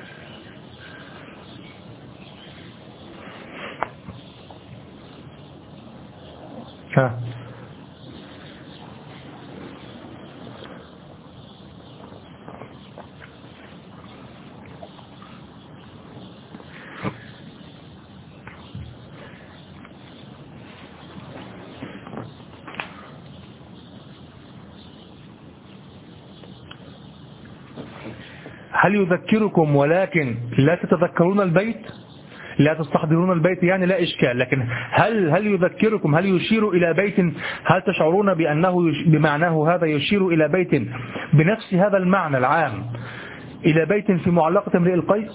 ها هل يذكركم ولكن لا تتذكرون البيت، لا تستحضرون البيت، يعني لا إشكال، لكن هل هل يذكركم، هل يشير إلى بيت، هل تشعرون بأنه بمعناه هذا يشير إلى بيت بنفس هذا المعنى العام، إلى بيت في معلقة امرئ القيس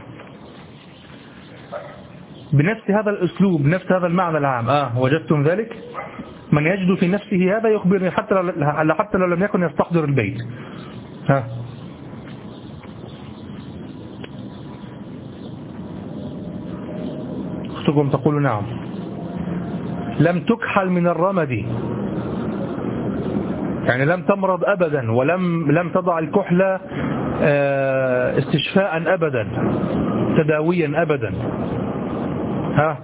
بنفس هذا الأسلوب، بنفس هذا المعنى العام؟ آه وجدتم ذلك؟ من يجد في نفسه هذا يخبرني حتى لو حتى لو لم يكن يستحضر البيت. ها أختكم تقول نعم. لم تكحل من الرمد، يعني لم تمرض أبدا، ولم لم تضع الكحلة استشفاء أبدا، تداويا أبدا. ها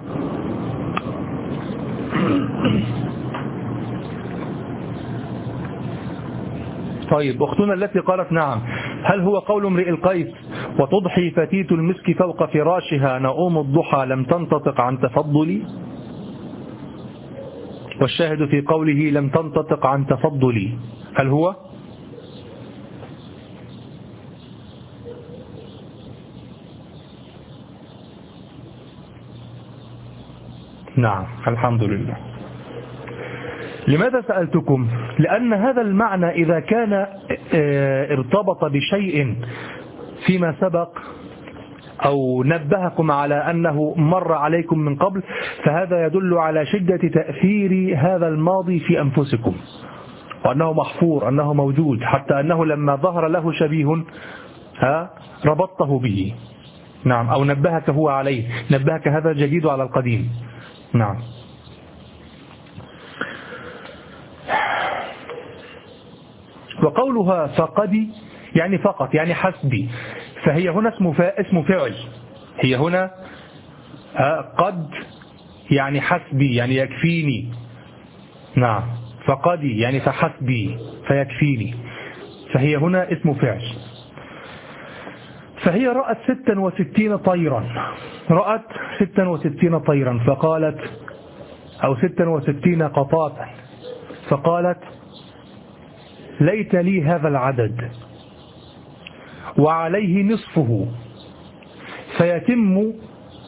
طيب، أختنا التي قالت نعم، هل هو قول امرئ القيس وتضحي فتيت المسك فوق فراشها نؤوم الضحى لم تنتطق عن تفضلي؟ والشاهد في قوله لم تنتطق عن تفضلي، هل هو؟ نعم، الحمد لله. لماذا سألتكم؟ لأن هذا المعنى إذا كان ارتبط بشيء فيما سبق أو نبهكم على أنه مر عليكم من قبل، فهذا يدل على شدة تأثير هذا الماضي في أنفسكم، وأنه محفور، أنه موجود، حتى أنه لما ظهر له شبيه ها ربطته به. نعم، أو نبهك هو عليه، نبهك هذا الجديد على القديم. نعم. وقولها فقدي يعني فقط، يعني حسبي، فهي هنا اسم اسم فعل، هي هنا قد يعني حسبي يعني يكفيني. نعم، فقدي يعني فحسبي فيكفيني، فهي هنا اسم فعل. فهي رأت ستا وستين طيرا، رأت ستا وستين طيرا فقالت، أو ستا وستين قطاتا فقالت ليت لي هذا العدد وعليه نصفه فيتم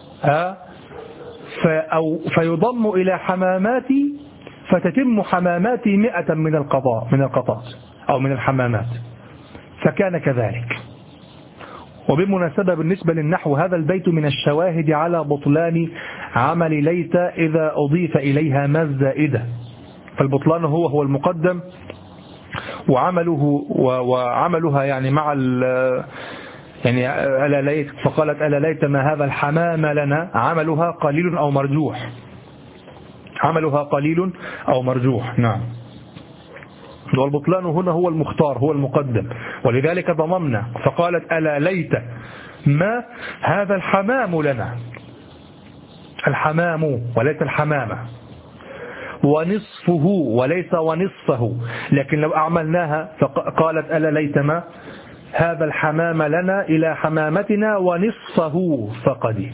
أو فيضم إلى حماماتي فتتم حماماتي مئة من القطاء من القطاط أو من الحمامات، فكان كذلك. وبالمناسبة بالنسبة للنحو هذا البيت من الشواهد على بطلان عمل ليت إذا أضيف إليها ما الزائدة، فالبطلان هو هو المقدم، وعمله وعملها يعني مع يعني ألا ليت، فقالت ألا ليت ما هذا الحمام لنا، عملها قليل أو مرجوح، عملها قليل أو مرجوح. نعم. والبطلان هنا هو المختار، هو المقدم، ولذلك ضممنا، فقالت ألا ليت ما هذا الحمام لنا، الحمام وليس الحمامة، ونصفه وليس ونصفه، لكن لو أعملناها فقالت ألا ليت ما هذا الحمام لنا إلى حمامتنا ونصفه فقد،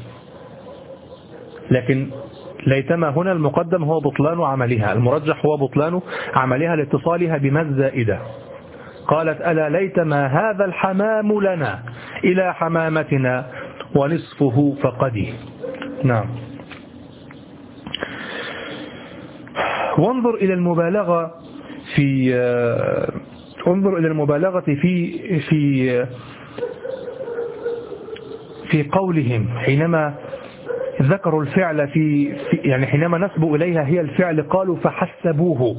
لكن ليتما هنا المقدم هو بطلان عملها، المرجح هو بطلان عملها لاتصالها بما الزائدة. قالت ألا ليتما هذا الحمام لنا إلى حمامتنا ونصفه فقد. نعم. وانظر إلى المبالغة في انظر إلى المبالغة في في في قولهم حينما ذكروا الفعل في, في يعني حينما نسبوا إليها هي الفعل قالوا فحسبوه،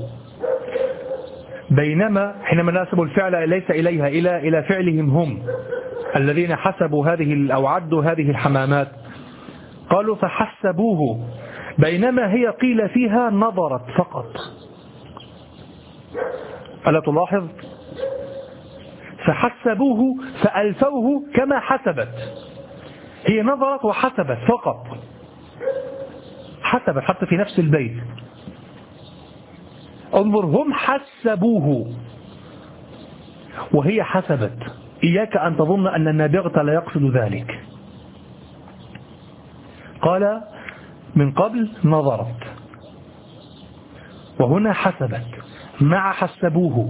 بينما حينما نسبوا الفعل ليس إليها إلى إلى فعلهم هم الذين حسبوا هذه أو عدوا هذه الحمامات، قالوا فحسبوه، بينما هي قيل فيها نظرت فقط. ألا تلاحظ؟ فحسبوه فألفوه كما حسبت، هي نظرت وحسبت فقط، حسبت حتى في نفس البيت. انظر، هم حسبوه وهي حسبت، إياك أن تظن أن النابغة لا يقصد ذلك. قال من قبل نظرت، وهنا حسبت مع حسبوه.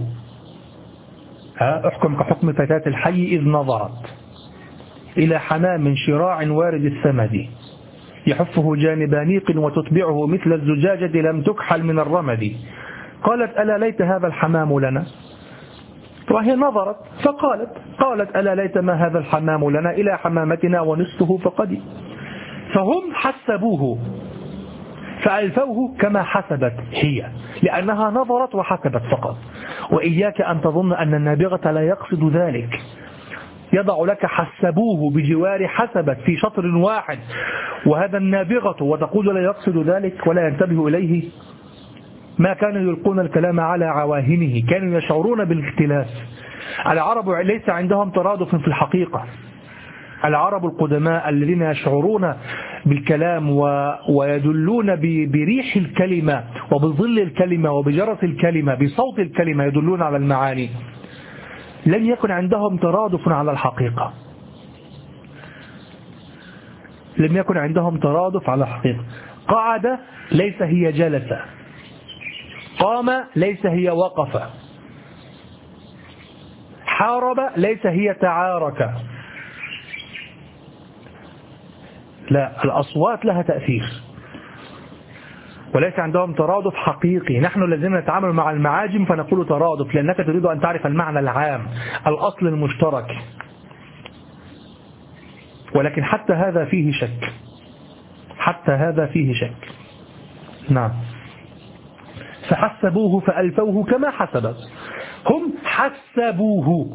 احكم كحكم فتاة الحي إذ نظرت إلى حمام شراع وارد الثمد يحفه جانب نيق وتتبعه مثل الزجاجة لم تكحل من الرمد. قالت ألا ليت هذا الحمام لنا، وهي نظرت فقالت قالت ألا ليت ما هذا الحمام لنا إلى حمامتنا ونصفه فقد. فهم حسبوه فألفوه كما حسبت هي، لأنها نظرت وحسبت فقط. وإياك أن تظن أن النابغة لا يقصد ذلك، يضع لك حسبوه بجوار حسبك في شطر واحد وهذا النابغة، وتقول لا يقصد ذلك ولا ينتبه إليه. ما كانوا يلقون الكلام على عواهنه، كانوا يشعرون بالاختلاف. العرب ليس عندهم ترادف في الحقيقة. العرب القدماء الذين يشعرون بالكلام و... ويدلون ب... بريح الكلمة وبظل الكلمة وبجرس الكلمة بصوت الكلمة يدلون على المعاني، لم يكن عندهم ترادف على الحقيقة. لم يكن عندهم ترادف على الحقيقة. قعد ليس هي جلس، قام ليس هي وقف، حارب ليس هي تعارك. لا، الأصوات لها تأثير وليس عندهم ترادف حقيقي. نحن الذين نتعامل مع المعاجم فنقول ترادف لأنك تريد أن تعرف المعنى العام، الأصل المشترك، ولكن حتى هذا فيه شك، حتى هذا فيه شك. نعم. فحسبوه فألفوه كما حسب. هم حسبوه،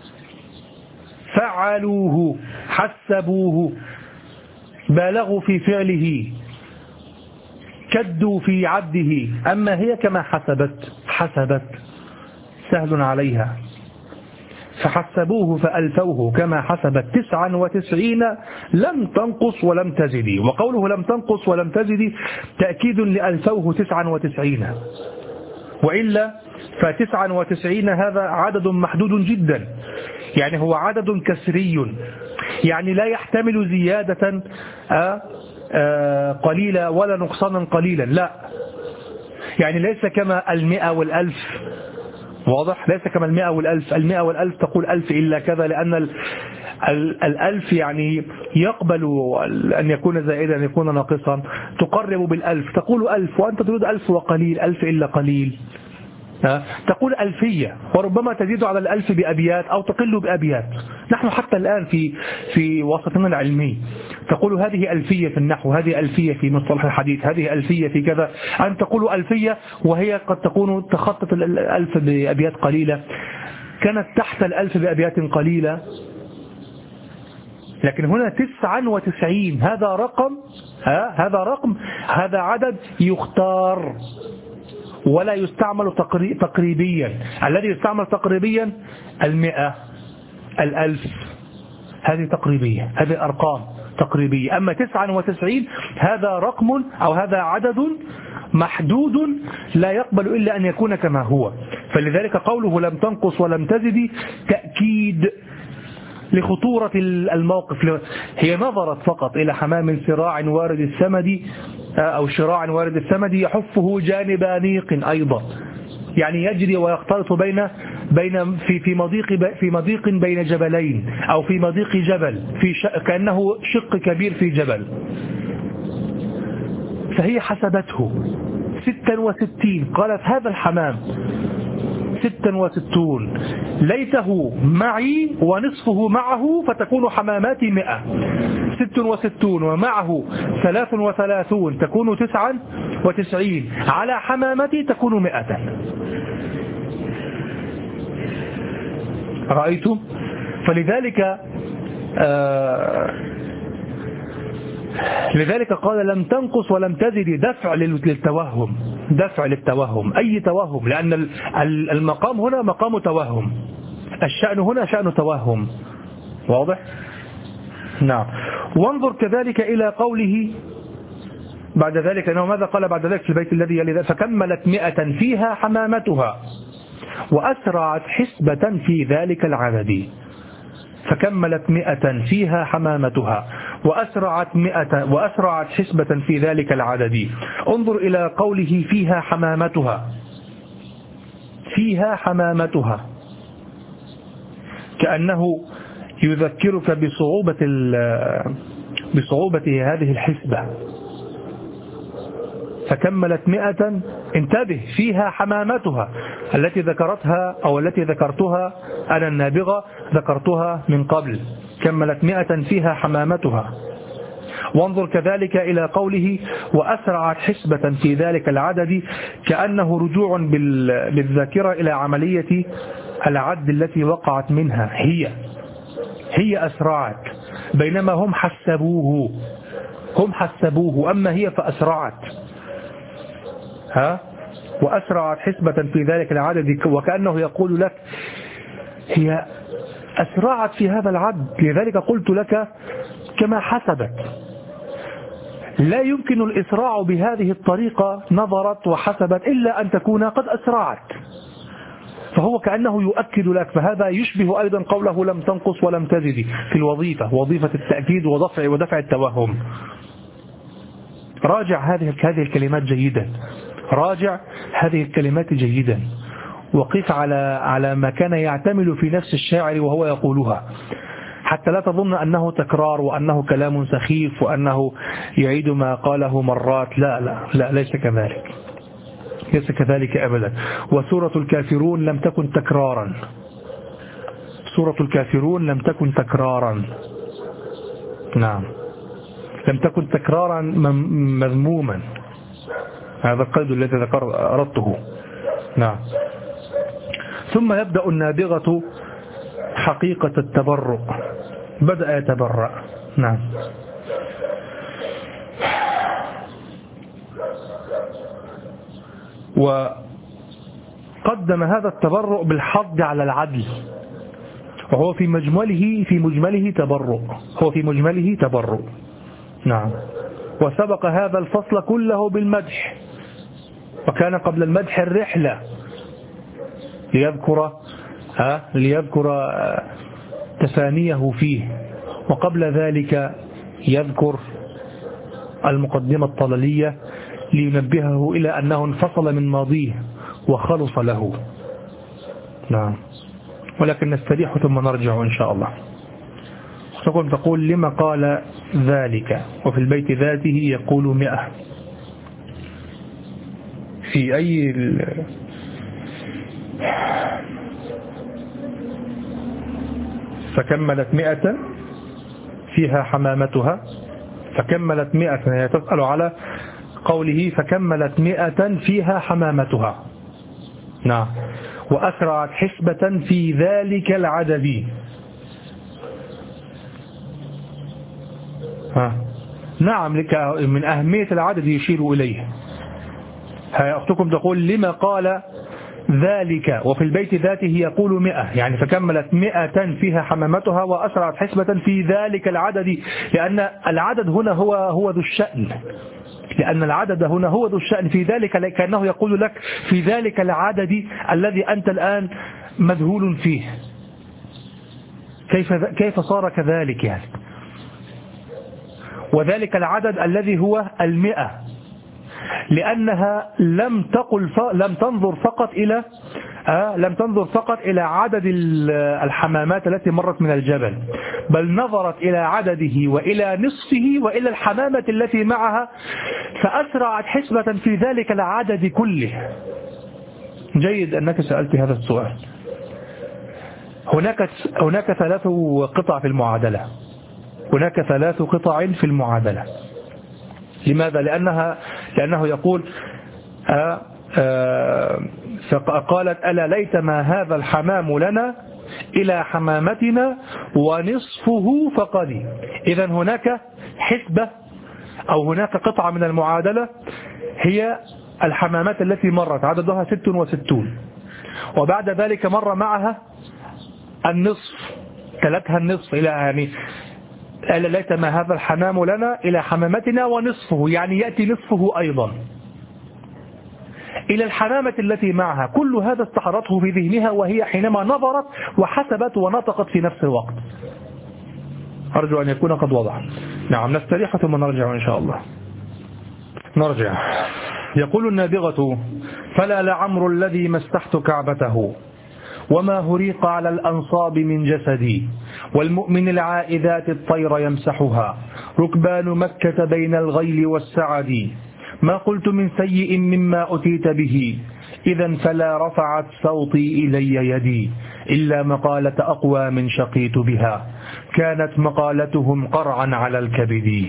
فعلوه، حسبوه، بالغوا في فعله، كدوا في عده. أما هي كما حسبت، حسبت سهل عليها. فحسبوه فألفوه كما حسبت تسعا وتسعين لم تنقص ولم تزدي. وقوله لم تنقص ولم تزدي تأكيد لألفوه تسعا وتسعين، وإلا فتسعا وتسعين هذا عدد محدود جدا، يعني هو عدد كسري، يعني لا يحتمل زيادة قليلة ولا نقصانا قليلا. لا، يعني ليس كما المئة والألف. واضح؟ ليس كما المئة والألف. المئة والألف تقول ألف إلا كذا، لأن ال ال الألف يعني يقبل أن يكون زائدا أن يكون ناقصا. تقرب بالألف، تقول ألف وأنت تريد ألف وقليل، ألف إلا قليل. تقول ألفية، وربما تزيد على الألف بأبيات أو تقل بأبيات. نحن حتى الآن في في وسطنا العلمي تقول هذه ألفية في النحو، هذه ألفية في مصطلح الحديث، هذه ألفية في كذا. أن تقول ألفية وهي قد تكون تخطط الألف بأبيات قليلة، كانت تحت الألف بأبيات قليلة. لكن هنا تسعا وتسعين هذا رقم، ها هذا رقم، هذا عدد يختار ولا يستعمل تقريبيا. الذي يستعمل تقريبيا المئة، الألف، هذه تقريبية، هذه أرقام تقريبية. أما تسعا وتسعين هذا رقم أو هذا عدد محدود لا يقبل إلا أن يكون كما هو. فلذلك قوله لم تنقص ولم تزد تأكيد لخطورة الموقف. هي نظرت فقط إلى حمام صراع وارد السمد أو شراع وارد السمد يحفه جانب أنيق أيضا، يعني يجري ويختلط بين بين في في مضيق في مضيق بين جبلين أو في مضيق جبل، في كأنه شق كبير في جبل. فهي حسبته ستا وستين، قالت هذا الحمام ستا وستون، ليته معي ونصفه معه فتكون حماماتي مئة. ست وستون ومعه ثلاث وثلاثون تكون تسعا وتسعين، على حمامتي تكون مئة. رأيتم؟ فلذلك آه لذلك قال لم تنقص ولم تزد، دفع للتوهم، دفع للتوهم، أي توهم، لأن المقام هنا مقام توهم، الشأن هنا شأن توهم. واضح؟ نعم. وانظر كذلك إلى قوله بعد ذلك، أنه ماذا قال بعد ذلك في البيت الذي يلي: فكملت مئة فيها حمامتها وأسرعت حسبة في ذلك العدد. فكملت مئة فيها حمامتها وأسرعت مئة وأسرعت حسبة في ذلك العدد. انظر إلى قوله فيها حمامتها، فيها حمامتها، كأنه يذكرك بصعوبة بصعوبة هذه الحسبة. فكملت مئة، انتبه، فيها حمامتها التي ذكرتها أو التي ذكرتها أنا النابغة، ذكرتها من قبل. كملت مئة فيها حمامتها. وانظر كذلك إلى قوله وأسرعت حسبة في ذلك العدد، كأنه رجوع بالذاكرة إلى عملية العد التي وقعت منها هي. هي أسرعت، بينما هم حسبوه هم حسبوه أما هي فأسرعت. ها وأسرعت حسبة في ذلك العدد، وكأنه يقول لك هي أسرعت في هذا العدد، لذلك قلت لك كما حسبت. لا يمكن الإسراع بهذه الطريقة، نظرت وحسبت، إلا أن تكون قد أسرعت. فهو كأنه يؤكد لك، فهذا يشبه أيضا قوله لم تنقص ولم تزد في الوظيفة، وظيفة التأكيد ودفع ودفع التوهم. راجع هذه هذه الكلمات جيدا، راجع هذه الكلمات جيدا، وقف على على ما كان يعتمل في نفس الشاعر وهو يقولها، حتى لا تظن أنه تكرار وأنه كلام سخيف وأنه يعيد ما قاله مرات. لا لا لا ليس كذلك، ليس كذلك أبدا. وسورة الكافرون لم تكن تكرارا، سورة الكافرون لم تكن تكرارا، نعم لم تكن تكرارا مذموما. هذا القيد الذي ذكر أردته. نعم. ثم يبدأ النابغة حقيقة التبرؤ، بدأ يتبرأ. نعم. وقدم هذا التبرؤ بالحض على العدل، وهو في مجمله في مجمله تبرؤ، هو في مجمله تبرؤ. نعم. وسبق هذا الفصل كله بالمدح، وكان قبل المدح الرحلة ليذكر ها ليذكر تفانيه فيه، وقبل ذلك يذكر المقدمة الطللية لينبهه إلى أنه انفصل من ماضيه وخلص له. نعم. ولكن نستريح ثم نرجع إن شاء الله. تقول تقول لما قال ذلك وفي البيت ذاته يقول مئة، في أي ال... فكملت مئة فيها حمامتها، فكملت مئة، هي تسأل على قوله فكملت مئة فيها حمامتها. نعم. وأسرعت حسبة في ذلك العدد. ها. نعم، لك من أهمية العدد يشير إليه. هاي أختكم تقول لما قال ذلك وفي البيت ذاته يقول مئة، يعني فكملت مئة فيها حمامتها وأسرعت حسبة في ذلك العدد، لأن العدد هنا هو هو ذو الشأن، لأن العدد هنا هو ذو الشأن في ذلك، كأنه يقول لك في ذلك العدد الذي أنت الآن مذهول فيه، كيف كيف صار كذلك يعني. وذلك العدد الذي هو المئة، لأنها لم تقل ف... لم تنظر فقط إلى آه لم تنظر فقط إلى عدد الحمامات التي مرت من الجبل، بل نظرت إلى عدده وإلى نصفه وإلى الحمامة التي معها، فأسرعت حسبة في ذلك العدد كله. جيد أنك سألت هذا السؤال. هناك هناك ثلاث قطع في المعادلة، هناك ثلاث قطع في المعادلة. لماذا؟ لأنها لأنه يقول آه آه فقالت ألا ليت ما هذا الحمام لنا إلى حمامتنا ونصفه فقد. إذا هناك حسبة أو هناك قطعة من المعادلة هي الحمامات التي مرت عددها ست وستون، وبعد ذلك مر معها النصف، تلتها النصف إلى يعني ألا ليت ما هذا الحمام لنا إلى حمامتنا ونصفه، يعني يأتي نصفه أيضا إلى الحمامة التي معها. كل هذا استحضرته في ذهنها وهي حينما نظرت وحسبت ونطقت في نفس الوقت. أرجو أن يكون قد وضح. نعم. نستريح ثم نرجع إن شاء الله. نرجع. يقول النابغة فلا لعمر الذي مسحت كعبته وما هريق على الأنصاب من جسدي، والمؤمن العائذات الطير يمسحها ركبان مكة بين الغيل والسعد، ما قلت من سيء مما أتيت به إذا فلا رفعت صوتي إلي يدي إلا مقالة أقوام شقيت بها كانت مقالتهم قرعا على الكبد.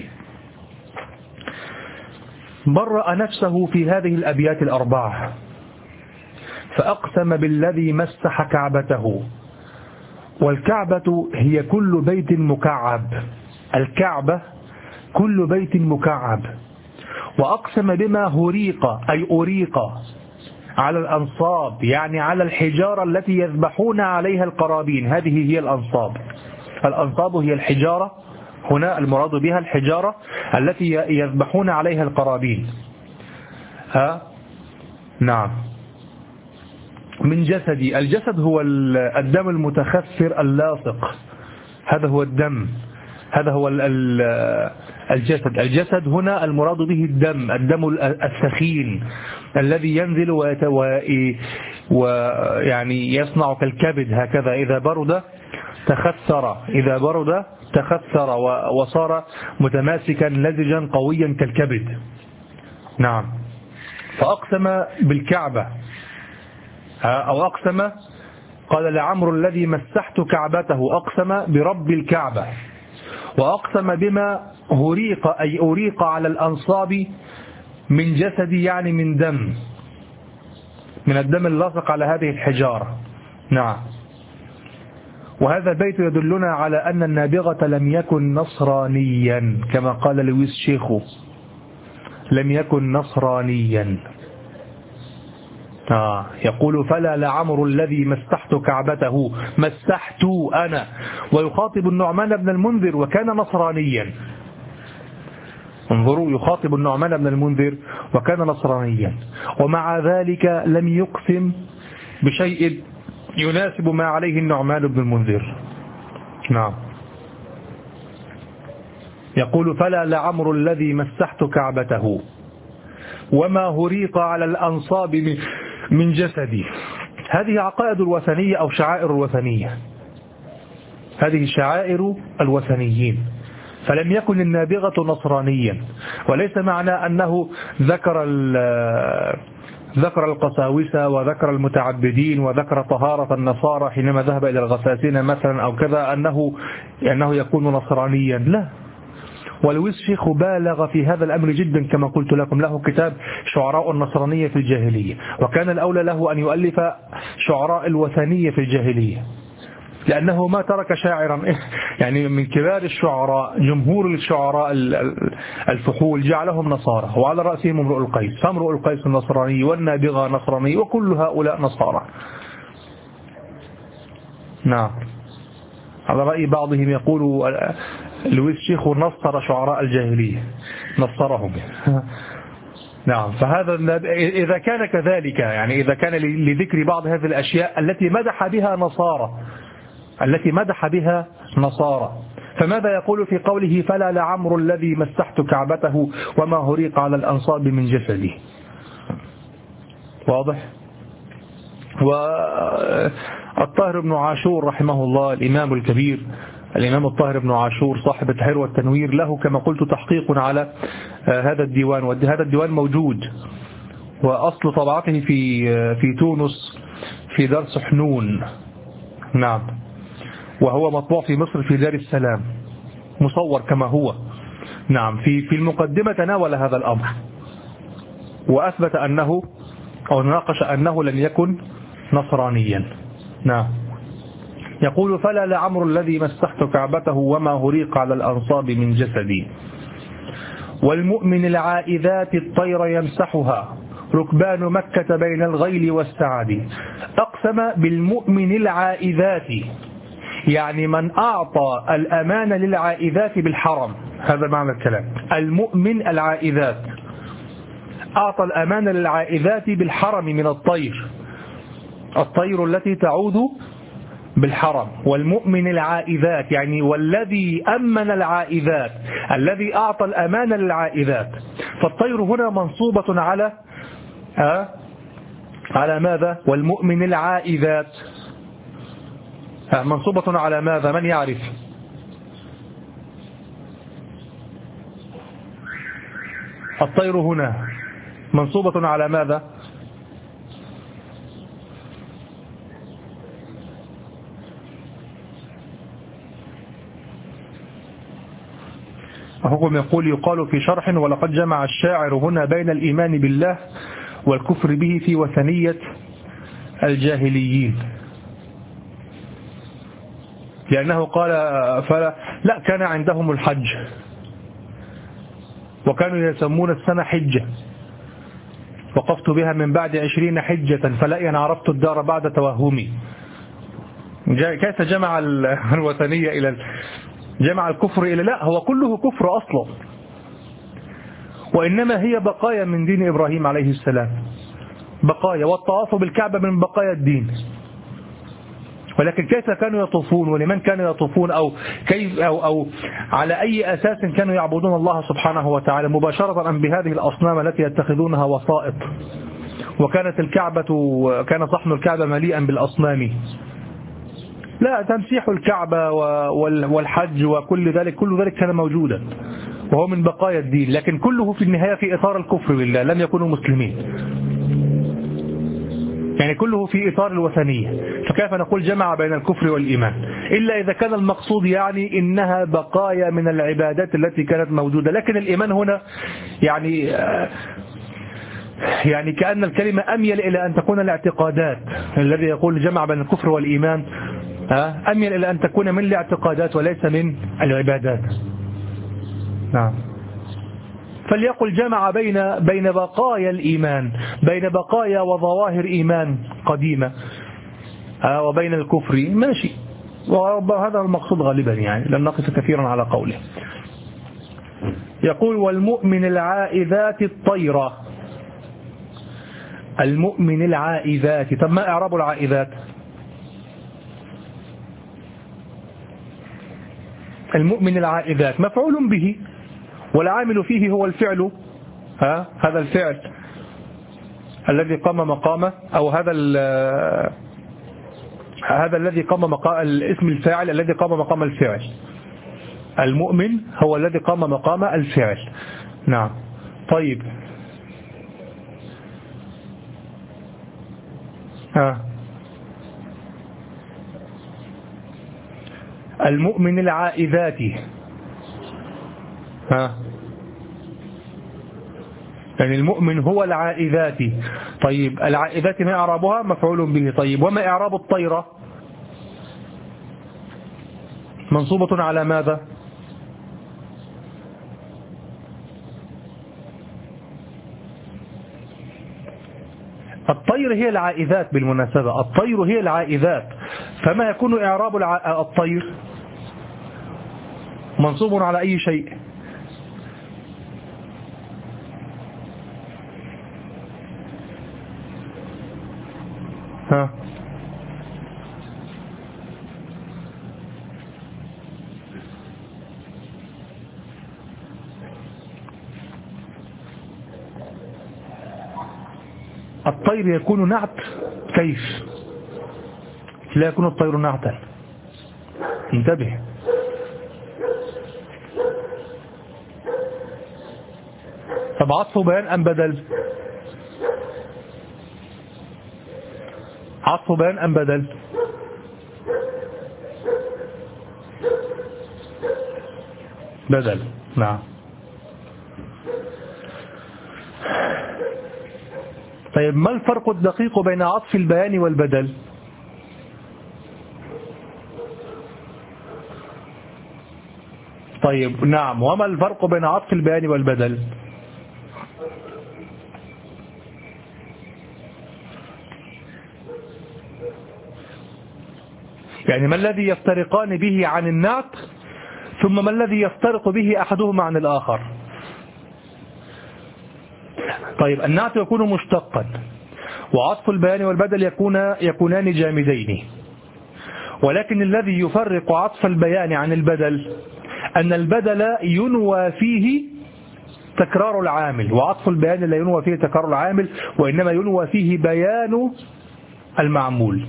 برأ نفسه في هذه الأبيات الأربعة، فأقسم بالذي مسح كعبته والكعبة هي كل بيت مكعب، الكعبة كل بيت مكعب. وأقسم بما هريق أي أريق على الأنصاب، يعني على الحجارة التي يذبحون عليها القرابين، هذه هي الأنصاب. الأنصاب هي الحجارة، هنا المراد بها الحجارة التي يذبحون عليها القرابين. ها نعم. من جسدي، الجسد هو الدم المتخثر اللاصق، هذا هو الدم، هذا هو الجسد. الجسد هنا المراد به الدم، الدم الثخين الذي ينزل ويعني يصنع كالكبد هكذا، إذا برد تخثر، إذا برد تخثر وصار متماسكا لزجا قويا كالكبد. نعم. فأقسم بالكعبة أو أقسم، قال لعمر الذي مسحت كعبته، أقسم برب الكعبة. وأقسم بما هريق أي أريق على الأنصاب من جسدي، يعني من دم، من الدم اللاصق على هذه الحجارة. نعم. وهذا البيت يدلنا على أن النابغة لم يكن نصرانيا كما قال لويس شيخو، لم يكن نصرانيا. آه يقول فلا لعمر الذي مسحت كعبته، مسحت أنا، ويخاطب النعمان بن المنذر وكان نصرانيا. انظروا، يخاطب النعمان بن المنذر وكان نصرانيا، ومع ذلك لم يقسم بشيء يناسب ما عليه النعمان بن المنذر. نعم. يقول فلا لعمر الذي مسحت كعبته وما هريق على الأنصاب من جسدي. هذه عقائد الوثنية أو شعائر الوثنية، هذه شعائر الوثنيين. فلم يكن النابغة نصرانيا، وليس معنى أنه ذكر ذكر القساوسة وذكر المتعبدين وذكر طهارة النصارى حينما ذهب إلى الغساسين مثلا أو كذا أنه أنه يكون نصرانيا، لا. ولويس شيخ بالغ في هذا الأمر جدا، كما قلت لكم له كتاب شعراء النصرانية في الجاهلية، وكان الأولى له أن يؤلف شعراء الوثنية في الجاهلية، لأنه ما ترك شاعرا يعني من كبار الشعراء، جمهور الشعراء الفحول جعلهم نصارى، وعلى رأسهم امرؤ القيس، فامرؤ القيس النصراني والنابغة نصراني وكل هؤلاء نصارى. نعم. على رأي بعضهم يقول لويس شيخ نصر شعراء الجاهلية، نصرهم. نعم. فهذا إذا كان كذلك، يعني إذا كان لذكر بعض هذه الأشياء التي مدح بها نصارى، التي مدح بها نصارى، فماذا يقول في قوله فلا لعمر الذي مسحت كعبته وما هريق على الأنصاب من جسدي؟ واضح. والطاهر بن عاشور رحمه الله، الإمام الكبير الإمام الطاهر بن عاشور صاحب التحرير والتنوير، له كما قلت تحقيق على هذا الديوان، وهذا الديوان موجود، وأصل طبعته في في تونس في دار سحنون. نعم. وهو مطبوع في مصر في دار السلام، مصور كما هو. نعم. في في المقدمة تناول هذا الأمر وأثبت أنه أو ناقش أنه لم يكن نصرانيا. نعم. يقول فلا لعمر الذي مسحت كعبته وما هريق على الأنصاب من جسدي. والمؤمن العائذات الطير يمسحها ركبان مكة بين الغيل والسعد. أقسم بالمؤمن العائذات، يعني من أعطى الأمان للعائذات بالحرم، هذا معنى الكلام. المؤمن العائذات أعطى الأمان للعائذات بالحرم من الطير، الطير التي تعود بالحرم. والمؤمن العائذات يعني والذي أمن العائذات، الذي أعطى الأمان للعائذات. فالطير هنا منصوبة على آه على ماذا؟ والمؤمن العائذات آه منصوبة على ماذا؟ من يعرف؟ الطير هنا منصوبة على ماذا؟ أخوكم يقول يقال في شرح ولقد جمع الشاعر هنا بين الإيمان بالله والكفر به في وثنية الجاهليين. لأنه قال فلا لا كان عندهم الحج وكانوا يسمون السنة حجة، وقفت بها من بعد عشرين حجة فلا أن عرفت الدار بعد توهمي. كيف جمع الوثنية إلى جمع الكفر إلى لا هو كله كفر أصلا، وإنما هي بقايا من دين إبراهيم عليه السلام، بقايا، والطواف بالكعبة من بقايا الدين. ولكن كيف كانوا يطوفون ولمن كانوا يطوفون أو كيف أو أو على أي أساس كانوا يعبدون الله سبحانه وتعالى مباشرة أم بهذه الأصنام التي يتخذونها وسائط؟ وكانت الكعبة كان صحن الكعبة مليئا بالأصنام. لا، تمسيح الكعبة والحج وكل ذلك كل ذلك كان موجودا وهو من بقايا الدين، لكن كله في النهاية في إطار الكفر بالله، لم يكونوا مسلمين، يعني كله في إطار الوثنية. فكيف نقول جمع بين الكفر والإيمان إلا إذا كان المقصود يعني إنها بقايا من العبادات التي كانت موجودة. لكن الإيمان هنا يعني يعني كأن الكلمة أميل إلى أن تكون الاعتقادات، الذي يقول جمع بين الكفر والإيمان أميل إلى أن تكون من الاعتقادات وليس من العبادات. نعم. فليقل جمع بين بين بقايا الإيمان، بين بقايا وظواهر إيمان قديمة وبين الكفر، ماشي، وهذا المقصود غالبا، يعني لم نقف كثيرا على قوله. يقول والمؤمن العائذات الطيرة، المؤمن العائذات. طب ما إعراب العائذات؟ المؤمن العائذات مفعول به والعامل فيه هو الفعل، ها هذا الفعل الذي قام مقامه، أو هذا هذا الذي قام مقام الاسم الفاعل الذي قام مقام الفعل. المؤمن هو الذي قام مقام الفعل. نعم. طيب، ها المؤمن العائذات، ها يعني المؤمن هو العائذات. طيب العائذات ما إعرابها؟ مفعول به. طيب وما إعراب الطيرة؟ منصوبة على ماذا؟ الطير هي العائذات بالمناسبة، الطير هي العائذات، فما يكون إعراب الع... الطير منصوب على أي شيء؟ ها الطير يكون نعت؟ كيف لا يكون الطير نعتا؟ انتبه. طب عطف بيان أم بدل؟ عطف بيان أم بدل؟ بدل. نعم. طيب ما الفرق الدقيق بين عطف البيان والبدل؟ طيب نعم، وما الفرق بين عطف البيان والبدل؟ يعني ما الذي يفترقان به عن النعت، ثم ما الذي يفترق به أحدهما عن الآخر؟ طيب النعت يكون مشتقا، وعطف البيان والبدل يكون يكونان جامدين، ولكن الذي يفرق عطف البيان عن البدل أن البدل ينوى فيه تكرار العامل، وعطف البيان لا ينوى فيه تكرار العامل، وإنما ينوى فيه بيان المعمول،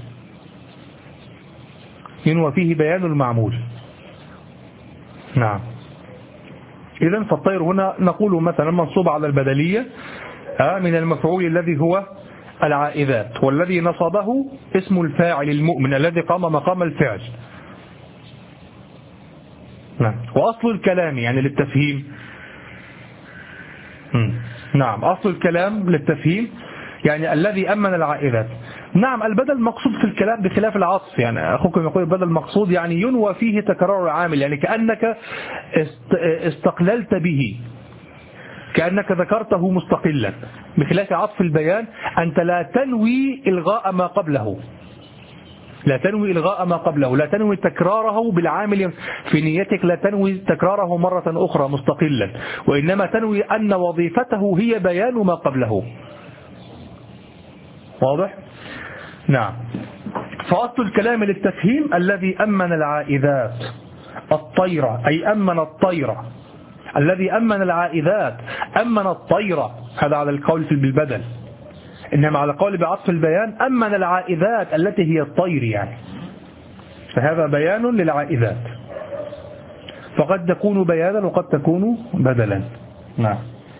ينوى فيه بيان المعمول. نعم. إذن فالطير هنا نقول مثلا منصوب على البدلية من المفعول الذي هو العائذات، والذي نصبه اسم الفاعل المؤمن الذي قام مقام الفعل. نعم. وأصل الكلام يعني للتفهيم. نعم، أصل الكلام للتفهيم يعني الذي أمن العائذات. نعم البدل مقصود في الكلام بخلاف العطف، يعني أخوكم يقول البدل مقصود يعني ينوى فيه تكرار العامل، يعني كأنك استقللت به، كأنك ذكرته مستقلا، بخلاف عطف البيان أنت لا تنوي إلغاء ما قبله، لا تنوي إلغاء ما قبله، لا تنوي تكراره بالعامل في نيتك، لا تنوي تكراره مرة أخرى مستقلا، وإنما تنوي أن وظيفته هي بيان ما قبله. واضح؟ نعم. فأصل الكلام للتفهيم الذي أمن العائذات الطيرة، أي أمن الطيرة، الذي أمن العائذات أمن الطيرة، هذا على القول في بالبدل، إنما على قول بعطف البيان أمن العائذات التي هي الطير يعني، فهذا بيان للعائذات، فقد تكون بيانا وقد تكون بدلا. نعم.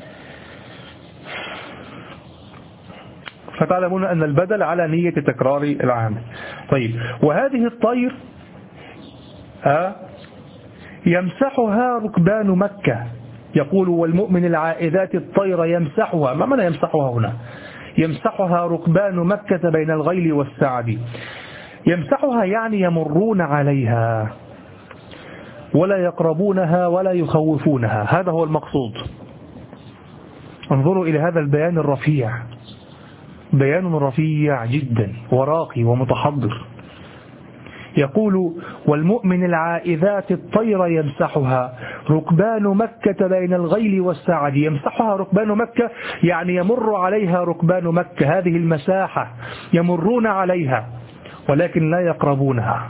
فتعلمون أن البدل على نية تكرار العامل. طيب، وهذه الطير أه يمسحها ركبان مكة، يقول والمؤمن العائذات الطير يمسحها. ما معنى يمسحها هنا؟ يمسحها ركبان مكة بين الغيل والسعد. يمسحها يعني يمرون عليها ولا يقربونها ولا يخوفونها، هذا هو المقصود. انظروا إلى هذا البيان الرفيع، بيان رفيع جدا وراقي ومتحضر. يقول والمؤمن العائذات الطير يمسحها ركبان مكة بين الغيل والسعد. يمسحها ركبان مكة يعني يمر عليها ركبان مكة، هذه المساحة يمرون عليها ولكن لا يقربونها.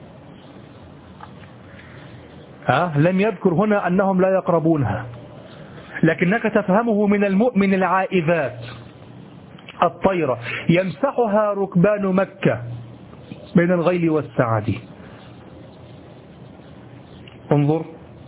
ها؟ لم يذكر هنا أنهم لا يقربونها، لكنك تفهمه من المؤمن العائذات الطيرة يمسحها ركبان مكة بين الغيل والسعد. انظر،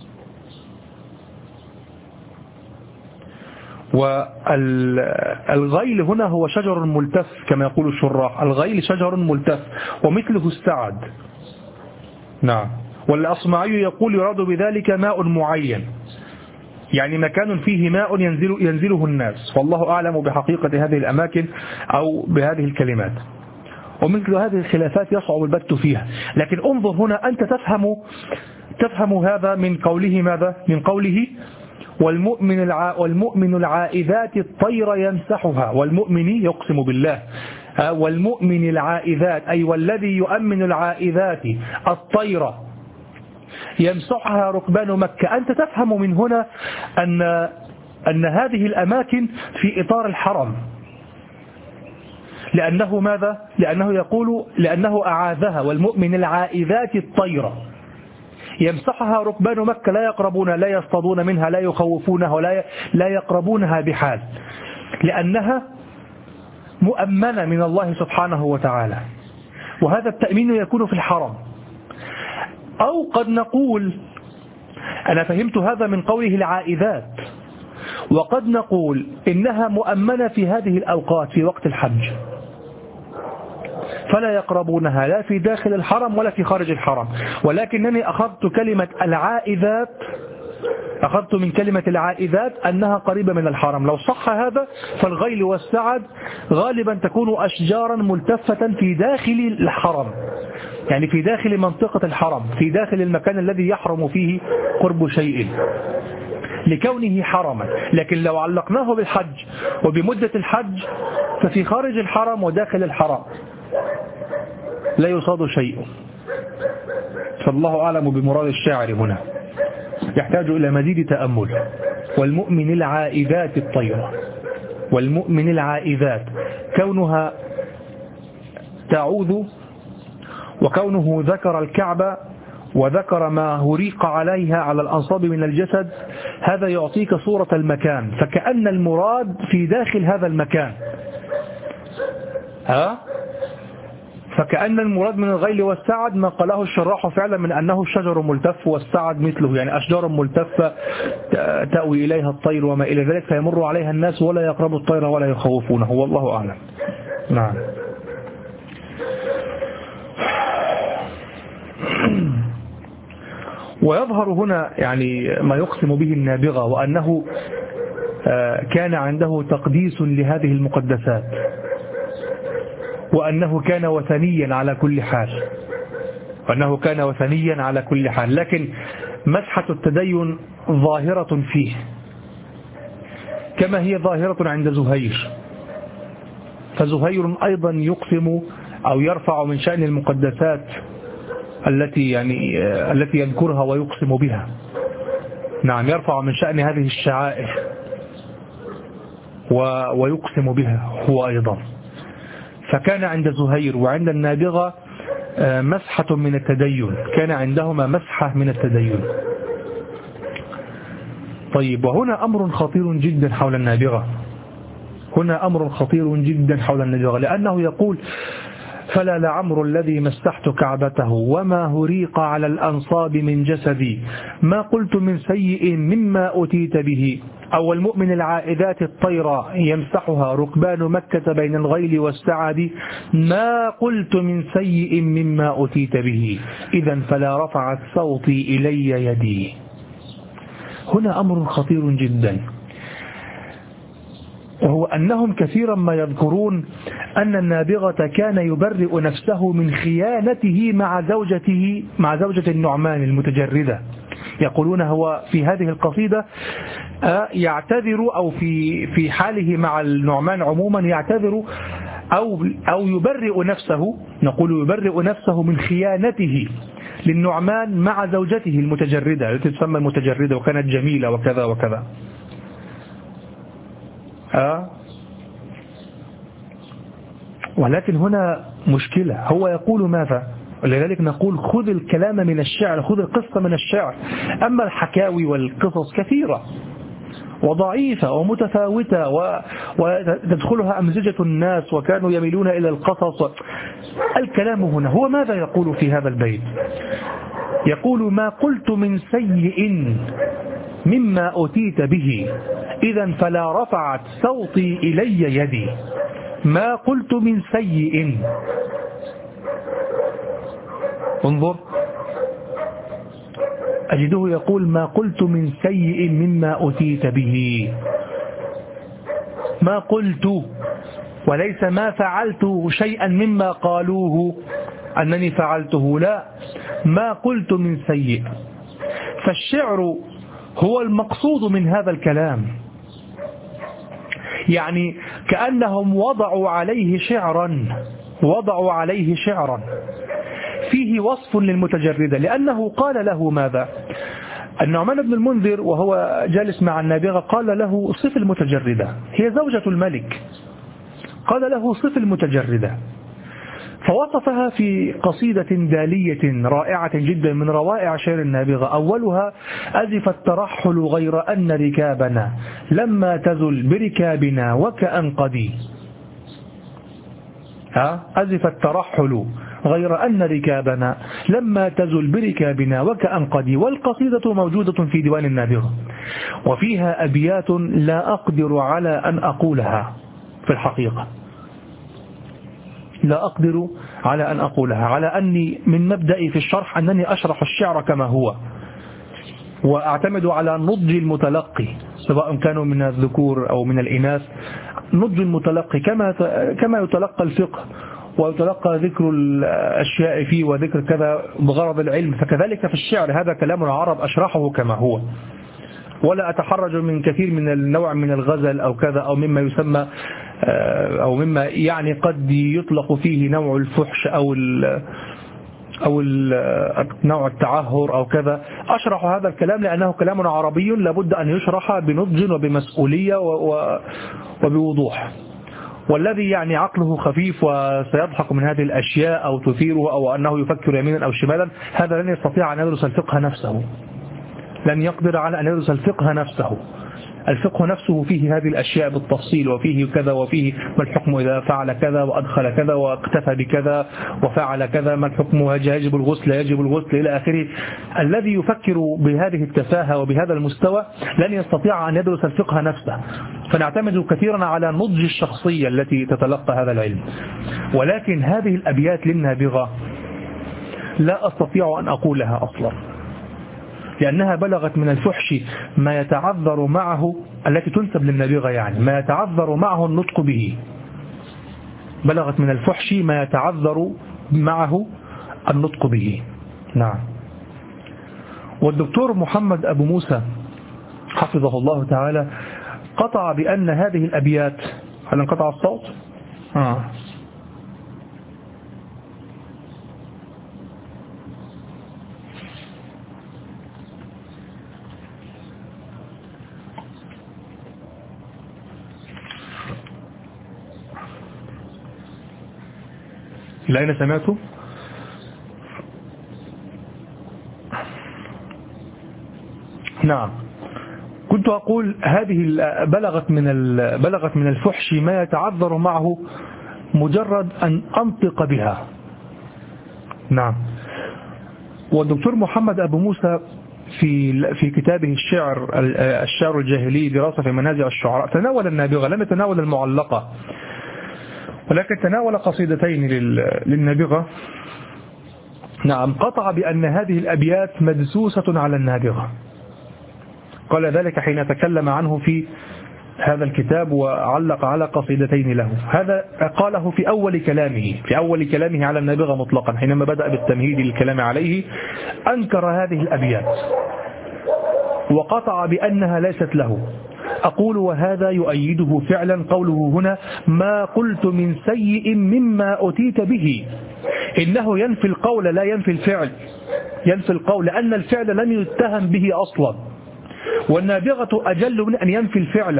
والغيل هنا هو شجر ملتف كما يقول الشراح، الغيل شجر ملتف ومثله السعد. نعم. والأصمعي يقول يراد بذلك ماء معين، يعني مكان فيه ماء ينزل ينزله الناس، والله أعلم بحقيقة هذه الأماكن أو بهذه الكلمات. ومثل هذه الخلافات يصعب البت فيها، لكن انظر هنا أنت تفهم تفهم هذا من قوله ماذا؟ من قوله والمؤمن الع... والمؤمن العائذات الطير يمسحها، والمؤمن يقسم بالله، والمؤمن العائذات أي والذي يؤمن العائذات الطير يمسحها ركبان مكة. أنت تفهم من هنا أن أن هذه الأماكن في إطار الحرم، لأنه ماذا؟ لأنه يقول لأنه أعاذها والمؤمن العائذات الطيرة يمسحها ركبان مكة، لا يقربونها، لا يصطادون منها، لا يخوفونها، ولا لا يقربونها بحال، لأنها مؤمنة من الله سبحانه وتعالى، وهذا التأمين يكون في الحرم. أو قد نقول أنا فهمت هذا من قوله العائذات، وقد نقول إنها مؤمنة في هذه الأوقات في وقت الحج، فلا يقربونها لا في داخل الحرم ولا في خارج الحرم. ولكنني أخذت كلمة العائذات، أخذت من كلمة العائذات أنها قريبة من الحرم. لو صح هذا فالغيل والسعد غالبا تكون أشجارا ملتفة في داخل الحرم، يعني في داخل منطقة الحرم، في داخل المكان الذي يحرم فيه قرب شيء لكونه حرما. لكن لو علقناه بالحج وبمدة الحج ففي خارج الحرم وداخل الحرم لا يصاد شيء. فالله أعلم بمراد الشاعر هنا، يحتاج إلى مزيد تأمل. والمؤمن العائذات الطيرة، والمؤمن العائذات كونها تعوذ، وكونه ذكر الكعبة وذكر ما هريق عليها على الأنصاب من الجسد، هذا يعطيك صورة المكان، فكأن المراد في داخل هذا المكان. ها؟ فكأن المراد من الغيل والسعد ما قاله الشراح فعلا من أنه الشجر ملتف والسعد مثله، يعني أشجار ملتفة تأوي إليها الطير وما إلى ذلك، فيمر عليها الناس ولا يقربوا الطير ولا يخوفونه، والله أعلم. نعم. ويظهر هنا يعني ما يقسم به النابغة، وأنه كان عنده تقديس لهذه المقدسات، وأنه كان وثنيا على كل حال وأنه كان وثنيا على كل حال لكن مسحة التدين ظاهرة فيه كما هي ظاهرة عند زهير. فزهير أيضا يقسم أو يرفع من شأن المقدسات التي يعني التي يذكرها ويقسم بها. نعم، يرفع من شأن هذه الشعائر ويقسم بها هو أيضا. فكان عند زهير وعند النابغة مسحة من التدين، كان عندهما مسحة من التدين. طيب، وهنا أمر خطير جدا حول النابغة، هنا أمر خطير جدا حول النابغة، لأنه يقول: فلا لعمر الذي مسحت كعبته وما هريق على الأنصاب من جسدي ما قلت من سيء مما أتيت به. أو المؤمن العائدات الطير يمسحها ركبان مكة بين الغيل والسعد ما قلت من سيء مما أتيت به إذا فلا رفعت صوتي إلي يدي. هنا أمر خطير جدا، وهو أنهم كثيرا ما يذكرون أن النابغة كان يبرئ نفسه من خيانته مع زوجته مع زوجة النعمان المتجردة. يقولون هو في هذه القصيدة يعتذر، أو في في حاله مع النعمان عموما يعتذر أو أو يبرئ نفسه، نقول يبرئ نفسه من خيانته للنعمان مع زوجته المتجردة التي تسمى المتجردة وكانت جميلة وكذا وكذا. أه؟ ولكن هنا مشكلة، هو يقول ماذا؟ ولذلك نقول خذ الكلام من الشعر، خذ القصة من الشعر. أما الحكاوي والقصص كثيرة وضعيفة ومتفاوتة وتدخلها أمزجة الناس وكانوا يميلون إلى القصص. الكلام هنا هو ماذا يقول في هذا البيت؟ يقول: ما قلت من سيء مما أتيت به إذا فلا رفعت صوتي إلي يدي. ما قلت من سيء، انظر، أجده يقول: ما قلت من سيء مما أتيت به. ما قلت، وليس ما فعلت شيئا مما قالوه أنني فعلته، لا، ما قلت من سيء. فالشعر هو المقصود من هذا الكلام، يعني كأنهم وضعوا عليه شعرا وضعوا عليه شعرا فيه وصف للمتجردة، لأنه قال له ماذا؟ النعمان بن المنذر وهو جالس مع النابغة قال له: صف المتجردة، هي زوجة الملك، قال له: صف المتجردة، فوصفها في قصيدة دالية رائعة جدا من روائع شعر النابغة. أولها: أزف الترحل غير أن ركابنا لما تزل بركابنا وكأنقدي. ها أزف الترحل غير أن ركابنا لما تزل بركابنا وكأنقدي. والقصيدة موجودة في ديوان النابغة، وفيها أبيات لا أقدر على أن أقولها، في الحقيقة لا أقدر على أن أقولها، على أني من مبدئي في الشرح أنني أشرح الشعر كما هو، وأعتمد على نضج المتلقي سواء كانوا من الذكور أو من الإناث. نضج المتلقي كما كما يتلقى الفقه ويتلقى ذكر الأشياء فيه وذكر كذا بغرض العلم، فكذلك في الشعر هذا كلام العرب أشرحه كما هو، ولا أتحرج من كثير من النوع من الغزل أو كذا أو مما يسمى أو مما يعني قد يطلق فيه نوع الفحش أو ال أو نوع التعهر أو كذا. أشرح هذا الكلام لأنه كلام عربي لابد أن يشرح بنضج وبمسؤولية وبوضوح. والذي يعني عقله خفيف وسيضحك من هذه الأشياء أو تثيره أو أنه يفكر يمينا أو شمالا، هذا لن يستطيع أن يدرس الفقه نفسه، لن يقدر على أن يدرس الفقه نفسه. الفقه نفسه فيه هذه الأشياء بالتفصيل، وفيه كذا وفيه ما الحكم إذا فعل كذا وأدخل كذا واكتفى بكذا وفعل كذا، ما الحكم يجب الغسل يجب الغسل إلى آخره. الذي يفكر بهذه التفاهة وبهذا المستوى لن يستطيع أن يدرس الفقه نفسه. فنعتمد كثيرا على نضج الشخصية التي تتلقى هذا العلم. ولكن هذه الأبيات للنابغة لا أستطيع أن أقولها أصلا، لأنها بلغت من الفحش ما يتعذر معه، التي تنسب للنابغة يعني ما يتعذر معه النطق به، بلغت من الفحش ما يتعذر معه النطق به. نعم. والدكتور محمد أبو موسى حفظه الله تعالى قطع بأن هذه الأبيات، هل انقطع الصوت؟ آه. إلى أين سمعتوا؟ نعم. كنت أقول هذه بلغت من بلغت من الفحش ما يتعذر معه مجرد أن أنطق بها. نعم. والدكتور محمد أبو موسى في في كتابه الشعر الشعر الجاهلي دراسة في منازع الشعراء تناول النابغة، لم يتناول المعلقة، ولكن تناول قصيدتين للنابغة. نعم. قطع بأن هذه الأبيات مدسوسة على النابغة، قال ذلك حين تكلم عنه في هذا الكتاب وعلق على قصيدتين له. هذا قاله في أول كلامه في أول كلامه على النابغة مطلقا، حينما بدأ بالتمهيد للكلام عليه أنكر هذه الأبيات وقطع بأنها ليست له. أقول وهذا يؤيده فعلا قوله هنا ما قلت من سيء مما أتيت به، إنه ينفي القول لا ينفي الفعل، ينفي القول لأن الفعل لم يتهم به أصلا، والنابغة أجل من أن ينفي الفعل،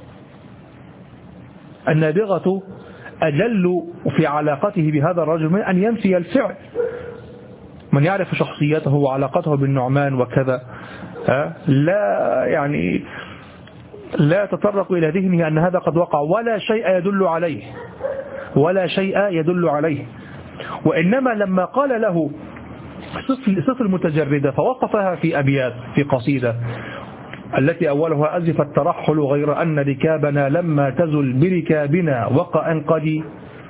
النابغة أجل في علاقته بهذا الرجل من أن ينفي الفعل. من يعرف شخصيته وعلاقته بالنعمان وكذا لا يعني لا يتطرق إلى ذهنه أن هذا قد وقع، ولا شيء يدل عليه ولا شيء يدل عليه. وإنما لما قال له صف المتجردة فوقفها في أبيات في قصيدة التي أولها أزف الترحل غير أن ركابنا لما تزل بركابنا وقع قدي،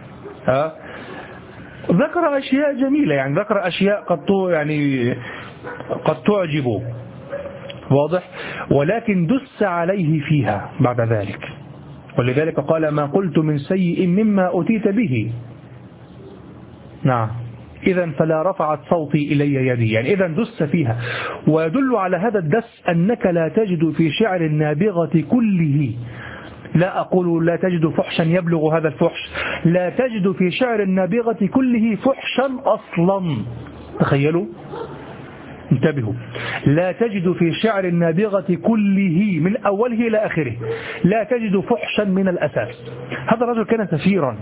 ذكر أشياء جميلة، يعني ذكر أشياء قد يعني قد تعجب، واضح، ولكن دس عليه فيها بعد ذلك، ولذلك قال ما قلت من سيء مما أتيت به. نعم. إذا فلا رفعت صوتي إلي يدي، يعني إذا دس فيها. ويدل على هذا الدس أنك لا تجد في شعر النابغة كله، لا أقول لا تجد فحشا يبلغ هذا الفحش، لا تجد في شعر النابغة كله فحشا أصلا. تخيلوا، انتبهوا، لا تجد في شعر النابغة كله من أوله إلى آخره لا تجد فحشا من الأساس. هذا الرجل كان سفيرا،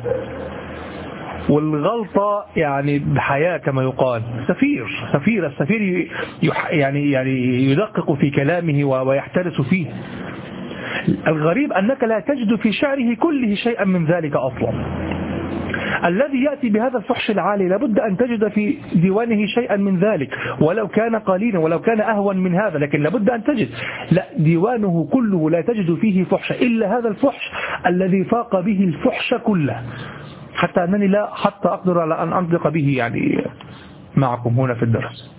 والغلطة يعني بحياة كما يقال، سفير سفير السفير يعني يعني يدقق في كلامه ويحترس فيه. الغريب أنك لا تجد في شعره كله شيئا من ذلك أصلا. الذي يأتي بهذا الفحش العالي لابد أن تجد في ديوانه شيئا من ذلك، ولو كان قليلا ولو كان أهون من هذا، لكن لابد أن تجد. لا، ديوانه كله لا تجد فيه فحش إلا هذا الفحش الذي فاق به الفحش كله، حتى أنني لا حتى أقدر على أن أنطق به يعني معكم هنا في الدرس.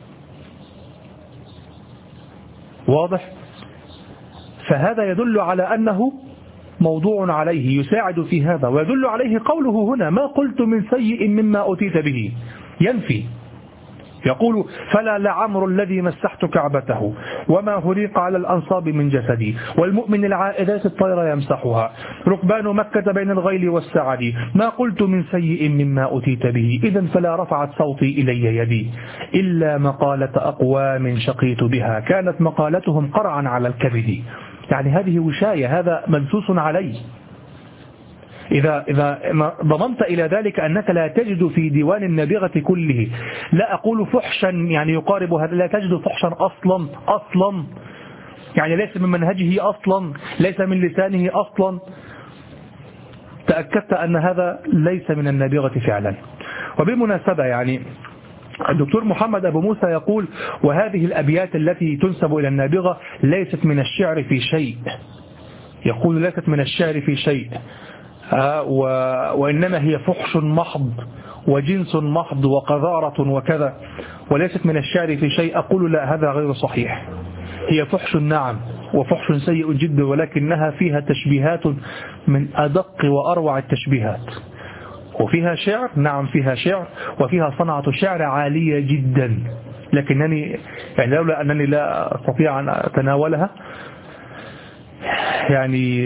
واضح؟ فهذا يدل على أنه موضوع عليه، يساعد في هذا، ويدل عليه قوله هنا ما قلت من سيء مما أتيت به، ينفي. يقول فلا لعمر الذي مسحت كعبته وما هريق على الأنصاب من جسدي والمؤمن العائدات الطير يمسحها ركبان مكة بين الغيل والسعد ما قلت من سيء مما أتيت به إذا فلا رفعت صوتي إلي يدي إلا مقالة أقوام شقيت بها كانت مقالتهم قرعا على الكبد. يعني هذه وشاية، هذا مدسوس عليه. إذا إذا ضمنت إلى ذلك أنك لا تجد في ديوان النابغة كله، لا أقول فحشا يعني يقارب هذا، لا تجد فحشا أصلا أصلا يعني ليس من منهجه أصلا، ليس من لسانه أصلا، تأكدت أن هذا ليس من النابغة فعلا. وبالمناسبة يعني الدكتور محمد أبو موسى يقول وهذه الأبيات التي تنسب إلى النابغة ليست من الشعر في شيء، يقول ليست من الشعر في شيء، وإنما هي فحش محض وجنس محض وقذارة وكذا وليست من الشعر في شيء، أقول لا، هذا غير صحيح. هي فحش نعم، وفحش سيء جدا، ولكنها فيها تشبيهات من أدق وأروع التشبيهات. وفيها شعر، نعم فيها شعر، وفيها صنعة شعر عالية جدا، لكنني يعني لولا أنني لا أستطيع أن أتناولها يعني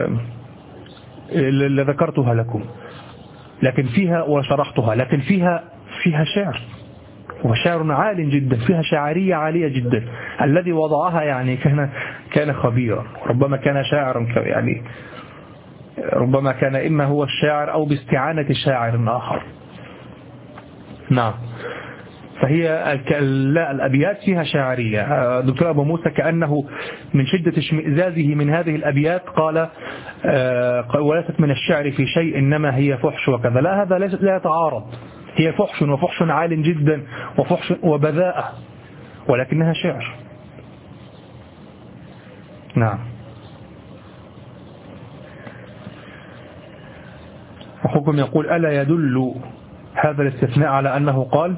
لذكرتها لكم، لكن فيها وشرحتها، لكن فيها فيها شعر، وشعر عال جدا، فيها شاعرية عالية جدا. الذي وضعها يعني كان كان خبيرا، ربما كان شاعرا يعني، ربما كان إما هو الشاعر أو باستعانة شاعر آخر. نعم. فهي الأبيات فيها شاعرية. دكتور أبو موسى كأنه من شدة اشمئزازه من هذه الأبيات قال وليست من الشعر في شيء إنما هي فحش وكذا. لا، هذا لا يتعارض، هي فحش، وفحش عال جدا، وفحش وبذاءة، ولكنها شعر. نعم. أخوكم يقول ألا يدل هذا الاستثناء على أنه قال؟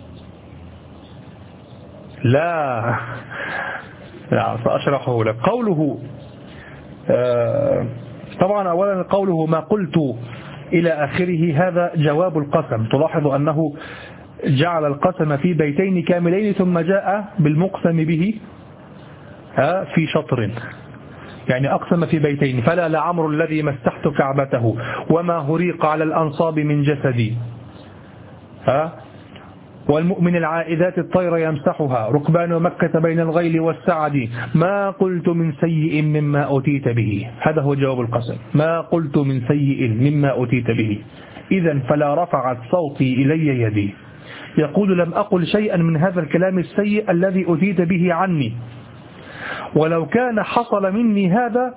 لا لا، سأشرحه لك. قوله آه طبعا أولا قوله ما قلت إلى آخره هذا جواب القسم. تلاحظ أنه جعل القسم في بيتين كاملين ثم جاء بالمقسم به آه في شطر، يعني أقسم في بيتين. فلا لعمر الذي مسحت كعبته وما هريق على الأنصاب من جسدي ها والمؤمن العائذات الطير يمسحها ركبان مكة بين الغيل والسعد ما قلت من سيء مما أوتيت به. هذا هو جواب القسم، ما قلت من سيء مما أوتيت به. إذن فلا رفعت صوتي إلي يدي. يقول لم أقل شيئا من هذا الكلام السيء الذي أتيت به عني، ولو كان حصل مني هذا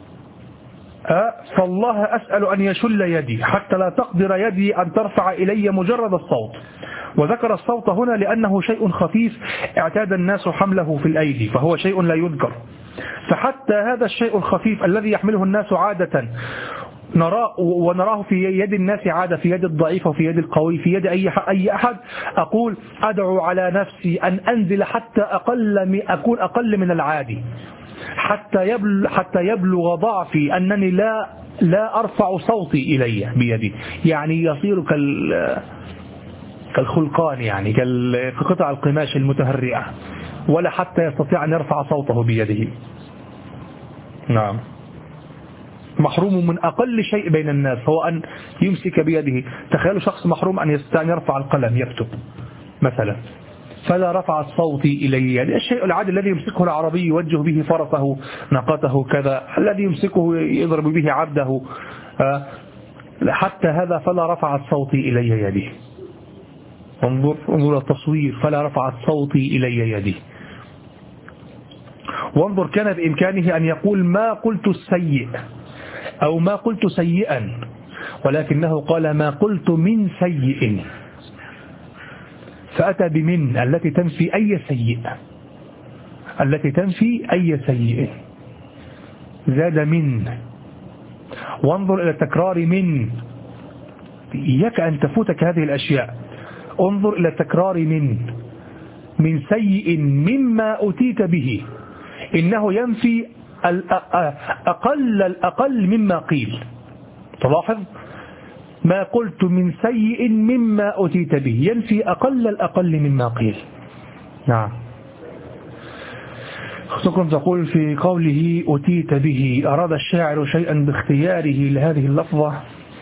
فالله أسأل أن يشل يدي حتى لا تقدر يدي أن ترفع إلي مجرد الصوت. وذكر الصوت هنا لأنه شيء خفيف اعتاد الناس حمله في الأيدي، فهو شيء لا يذكر. فحتى هذا الشيء الخفيف الذي يحمله الناس عادة نراه ونراه في يد الناس عادة، في يد الضعيف وفي يد القوي، في يد أي أي أحد، أقول أدعو على نفسي أن أنزل حتى أقل أكون أقل من العادي، حتى يبلغ حتى يبلغ ضعفي أنني لا لا أرفع صوتي إلي بيدي، يعني يصير كال كالخلقان، يعني كقطع القماش المتهرئة، ولا حتى يستطيع أن يرفع صوته بيده. نعم. محروم من أقل شيء بين الناس هو أن يمسك بيده. تخيلوا شخص محروم أن يستطيع أن يرفع القلم يكتب مثلا، فلا رفعت صوتي إلي. يعني الشيء العادي الذي يمسكه العربي يوجه به فرسه ناقته كذا، الذي يمسكه يضرب به عبده، حتى هذا فلا رفعت صوتي إلي يدي. انظر انظر التصوير، فلا رفعت صوتي إلي يدي. وانظر كان بإمكانه أن يقول ما قلت السيء أو ما قلت سيئا، ولكنه قال ما قلت من سيء، فأتى بمن التي تنفي أي سيء، التي تنفي أي سيء، زاد من. وانظر إلى تكرار من، إياك أن تفوتك هذه الأشياء. انظر إلى تكرار من من سيء مما أتيت به، إنه ينفي أقل الأقل مما قيل. تلاحظ ما قلت من سيء مما أتيت به ينفي أقل الأقل مما قيل. نعم. أختكم تقول في قوله أتيت به أراد الشاعر شيئا باختياره لهذه اللفظة؟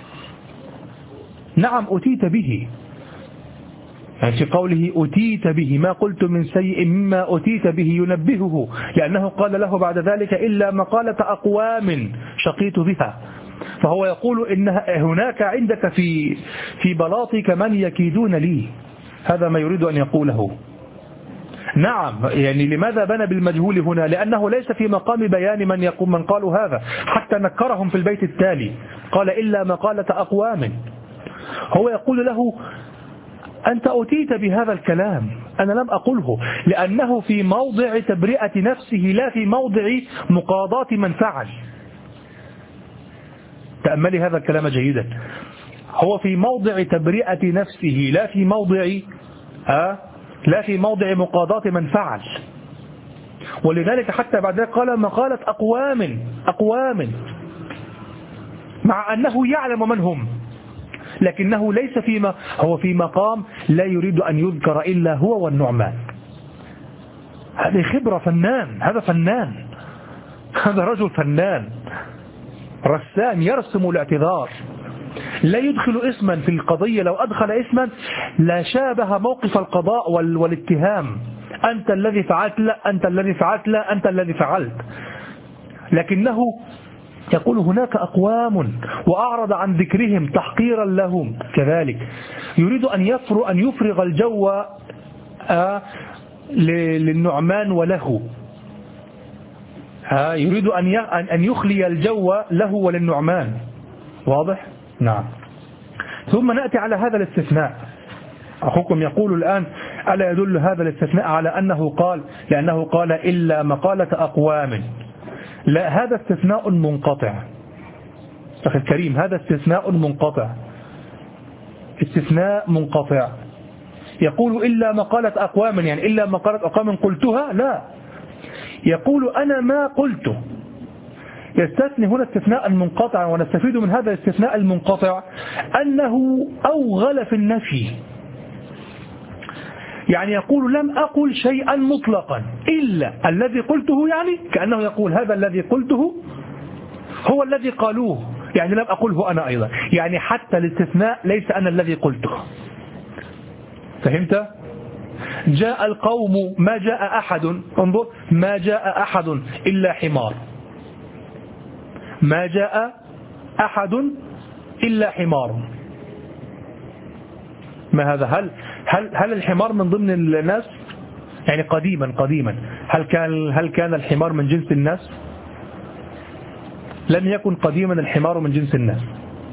نعم أتيت به، يعني في قوله أتيت به ما قلت من سيء مما أتيت به ينبهه، لأنه قال له بعد ذلك إلا مقالة أقوام شقيت بها. فهو يقول إن هناك عندك في في بلاطك من يكيدون لي، هذا ما يريد أن يقوله. نعم، يعني لماذا بنى بالمجهول هنا؟ لأنه ليس في مقام بيان من يقوم من قالوا هذا، حتى نكرهم في البيت التالي قال إلا مقالة أقوام. هو يقول له أنت أتيت بهذا الكلام، أنا لم أقوله، لأنه في موضع تبرئة نفسه لا في موضع مقاضاة من فعل. تأملي هذا الكلام جيدا. هو في موضع تبرئة نفسه، لا في موضع آه لا في موضع مقاضاة من فعل. ولذلك حتى بعد ذلك قال ما قالت أقوام أقوام، مع أنه يعلم من هم، لكنه ليس فيما هو في مقام لا يريد أن يذكر إلا هو والنعمان. هذه خبرة، فنان، هذا فنان، هذا رجل فنان رسام يرسم الاعتذار، لا يدخل اسما في القضية. لو أدخل اسما لا شابه موقف القضاء والاتهام، أنت الذي فعلت، لا أنت الذي فعلت، لا أنت الذي فعلت. لكنه يقول هناك أقوام وأعرض عن ذكرهم تحقيرا لهم. كذلك يريد أن يفرغ, أن يفرغ الجو آه للنعمان وله، آه يريد أن يخلي الجو له وللنعمان. واضح؟ نعم. ثم نأتي على هذا الاستثناء. أخوكم يقول الآن ألا يدل هذا الاستثناء على أنه قال، لأنه قال إلا مقالة أقوام. لا، هذا استثناء منقطع أخي الكريم، هذا استثناء منقطع، استثناء منقطع. يقول إلا مقالة أقوام، يعني إلا مقالة أقوام قلتها، لا، يقول أنا ما قلته. يستثني هنا استثناء منقطع، ونستفيد من هذا الاستثناء المنقطع أنه أوغل في النفي. يعني يقول لم أقل شيئا مطلقا إلا الذي قلته، يعني كأنه يقول هذا الذي قلته هو الذي قالوه، يعني لم أقله أنا أيضا، يعني حتى الاستثناء ليس أنا الذي قلته. فهمت؟ جاء القوم، ما جاء أحد، انظر، ما جاء أحد إلا حمار، ما جاء أحد إلا حمار. ما هذا؟ هل هل هل الحمار من ضمن الناس؟ يعني قديما قديما هل كان هل كان الحمار من جنس الناس؟ لم يكن قديما الحمار من جنس الناس.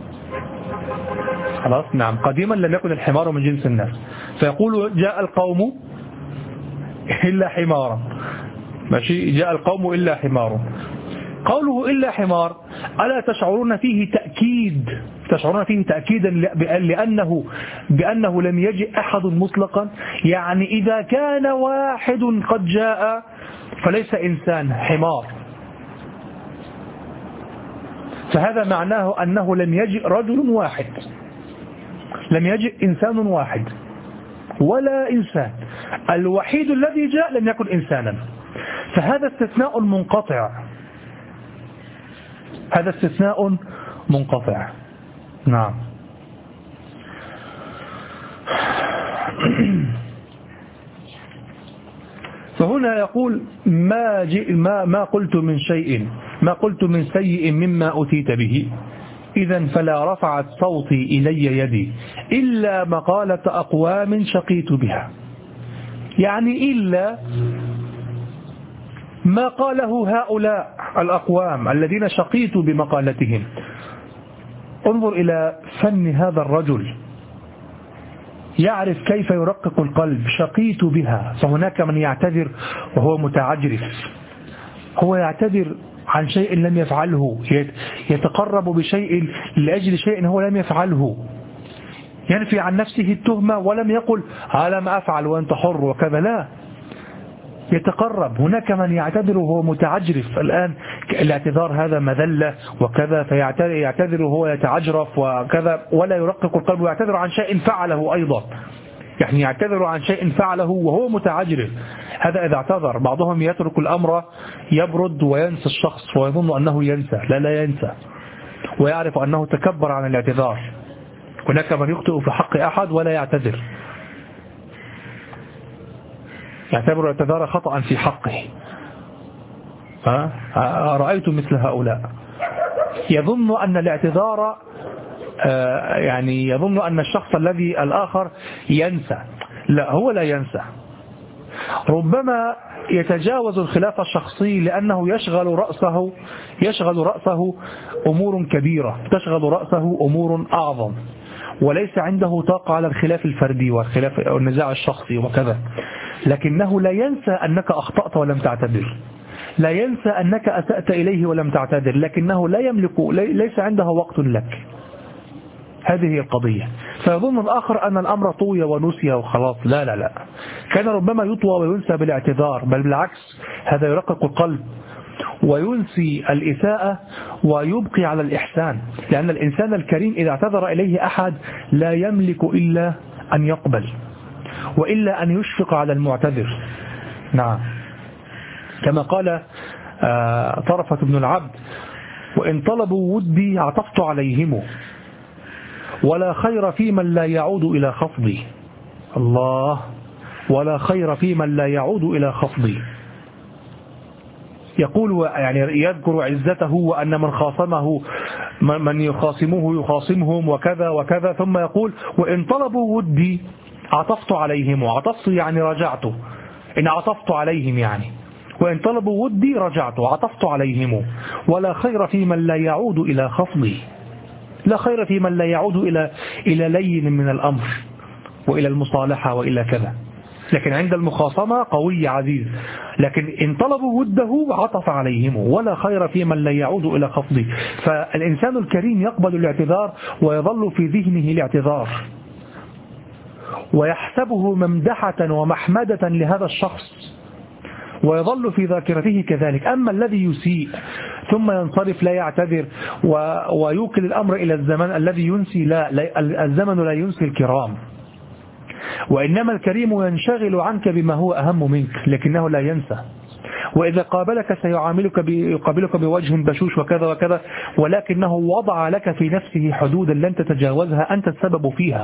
خلاص، نعم، قديما لم يكن الحمار من جنس الناس. فيقول جاء القوم إلا حمارا، ماشي، جاء القوم إلا حمار. قوله إلا حمار ألا تشعرون فيه تأكيد، تشعرون فيه تأكيدا لأنه بأنه لم يجئ أحد مطلقا. يعني إذا كان واحد قد جاء فليس إنسان، حمار. فهذا معناه أنه لم يجئ رجل واحد، لم يجئ إنسان واحد ولا إنسان، الوحيد الذي جاء لم يكن إنسانا. فهذا استثناء منقطع، هذا استثناء منقطع. نعم. فهنا يقول ما, ما, ما قلت من شيء، ما قلت من سيء مما أتيت به، إذا فلا رفعت صوتي إلي يدي إلا مقالة أقوام شقيت بها. يعني إلا ما قاله هؤلاء الأقوام الذين شقيت بمقالتهم. انظر إلى فن هذا الرجل، يعرف كيف يرقق القلب. شقيت بها، فهناك من يعتذر وهو متعجرف، هو يعتذر عن شيء لم يفعله، يتقرب بشيء لأجل شيء هو لم يفعله، ينفي عن نفسه التهمة ولم يقل ألم أفعل وأنت حر وكذا، لا، يتقرب. هناك من يعتذر وهو متعجرف. الآن الاعتذار هذا مذلة وكذا، فيعتذر وهو يتعجرف وكذا ولا يرقق القلب، ويعتذر عن شيء فعله أيضا، يعني يعتذر عن شيء فعله وهو متعجرف. هذا إذا اعتذر. بعضهم يترك الأمر يبرد وينسى الشخص ويظن أنه ينسى، لا لا ينسى، ويعرف أنه تكبر عن الاعتذار. هناك من يخطئ في حق أحد ولا يعتذر، يعتبر الاعتذار خطأ في حقه. ها؟ رأيت مثل هؤلاء يظن أن الاعتذار يعني يظن أن الشخص الذي الآخر ينسى، لا، هو لا ينسى. ربما يتجاوز الخلاف الشخصي لأنه يشغل رأسه يشغل رأسه أمور كبيرة، تشغل رأسه أمور أعظم، وليس عنده طاقة على الخلاف الفردي والخلاف والنزاع الشخصي وكذا. لكنه لا ينسى أنك أخطأت ولم تعتذر، لا ينسى أنك أسأت إليه ولم تعتذر، لكنه لا يملك، ليس عنده وقت لك. هذه هي القضية. فيظن الآخر أن الأمر طوي ونسي وخلاص. لا لا لا، كان ربما يطوى وينسى بالاعتذار، بل بالعكس هذا يرقق القلب وينسي الإساءة ويبقي على الإحسان، لأن الإنسان الكريم إذا اعتذر إليه أحد لا يملك إلا أن يقبل، وإلا أن يشفق على المعتذر. نعم، كما قال طرفة بن العبد: وإن طلبوا ودي عطفت عليهم، ولا خير في من لا يعود إلى خفضي. الله، ولا خير في من لا يعود إلى خفضي. يقول يعني يذكر عزته وأن من خاصمه من يخاصمه يخاصمهم وكذا وكذا، ثم يقول: وإن طلبوا ودي عطفت عليهم. عطفت يعني رجعت، إن عطفت عليهم يعني، وإن طلبوا ودي رجعت عطفت عليهم، ولا خير في من لا يعود إلى خفضي. لا خير في من لا يعود إلى إلى لين من الأمر وإلى المصالحة وإلى كذا. لكن عند المخاصمة قوي عزيز، لكن إن طلبوا وده عطف عليهم، ولا خير في من لا يعود إلى خفضه. فالإنسان الكريم يقبل الاعتذار ويظل في ذهنه الاعتذار ويحسبه ممدحة ومحمدة لهذا الشخص، ويظل في ذاكرته كذلك. أما الذي يسيء ثم ينصرف لا يعتذر ويوكل الأمر إلى الزمن الذي ينسي، لا, لا الزمن لا ينسي الكرام، وإنما الكريم ينشغل عنك بما هو أهم منك، لكنه لا ينسى. وإذا قابلك سيعاملك يقابلك بوجه بشوش وكذا وكذا، ولكنه وضع لك في نفسه حدودا لن تتجاوزها، أنت السبب فيها،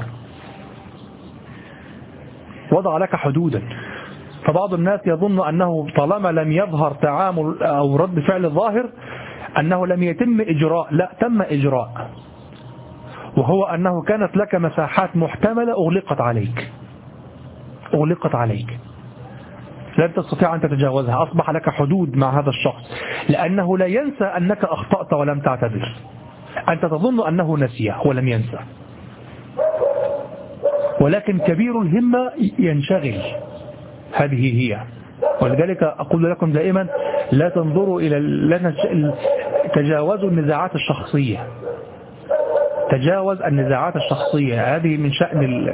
وضع لك حدودا. فبعض الناس يظن أنه طالما لم يظهر تعامل أو رد فعل ظاهر أنه لم يتم إجراء. لا، تم إجراء، وهو أنه كانت لك مساحات محتملة أغلقت عليك أغلقت عليك لن تستطيع أن تتجاوزها. أصبح لك حدود مع هذا الشخص، لأنه لا ينسى أنك أخطأت ولم تعتذر. أنت تظن أنه نسيه ولم ينسى، ولكن كبير الهمة ينشغل. هذه هي. ولذلك أقول لكم دائما: لا تنظروا إلى لا تجاوزوا النزاعات الشخصية. تجاوز النزاعات الشخصية، هذه من شأن ال...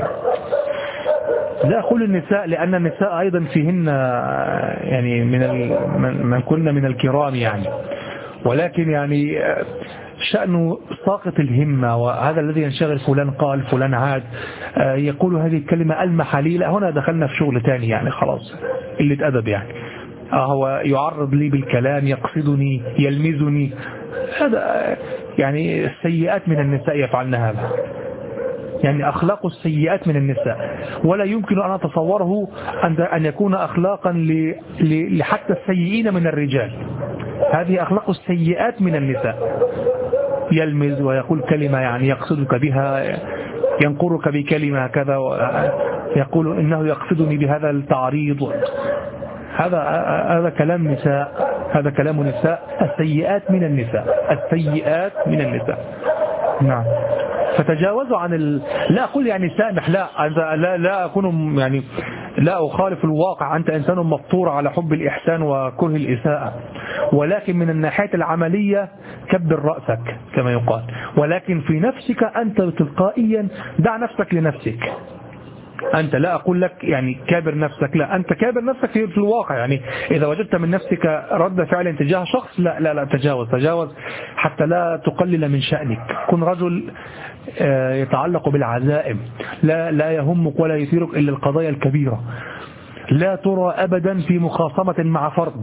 لا أقول النساء، لأن النساء أيضا فيهن يعني من ال... من كنا من الكرام يعني، ولكن يعني شأنه ساقط الهمة، وهذا الذي ينشغل. فلان قال، فلان عاد، يقول هذه الكلمة المحليلة. هنا دخلنا في شغل تاني يعني، خلاص قلة أدب يعني. هو يعرض لي بالكلام، يقصدني، يلمزني. هذا يعني السيئات من النساء يفعلن هذا، يعني أخلاق السيئات من النساء، ولا يمكن أن أتصوره أن يكون أخلاقا لحتى السيئين من الرجال. هذه أخلاق السيئات من النساء. يلمز ويقول كلمة يعني يقصدك بها، ينقرك بكلمة كذا، يقول إنه يقصدني بهذا التعريض. هذا هذا كلام نساء، هذا كلام نساء. السيئات من النساء، السيئات من النساء. نعم. فتجاوزوا عن ال... لا أقول يعني سامح، لا لا لا أكون يعني لا أخالف الواقع. أنت إنسان مفطور على حب الإحسان وكره الإساءة، ولكن من الناحية العملية كبر رأسك كما يقال. ولكن في نفسك أنت تلقائيا دع نفسك لنفسك. أنت لا أقول لك يعني كابر نفسك، لا، أنت كابر نفسك في الواقع. يعني إذا وجدت من نفسك رد فعل تجاه شخص، لا لا لا تجاوز تجاوز حتى لا تقلل من شأنك. كن رجل يتعلق بالعزائم، لا لا يهمك ولا يثيرك إلا القضايا الكبيرة. لا ترى أبدا في مخاصمة مع فرد،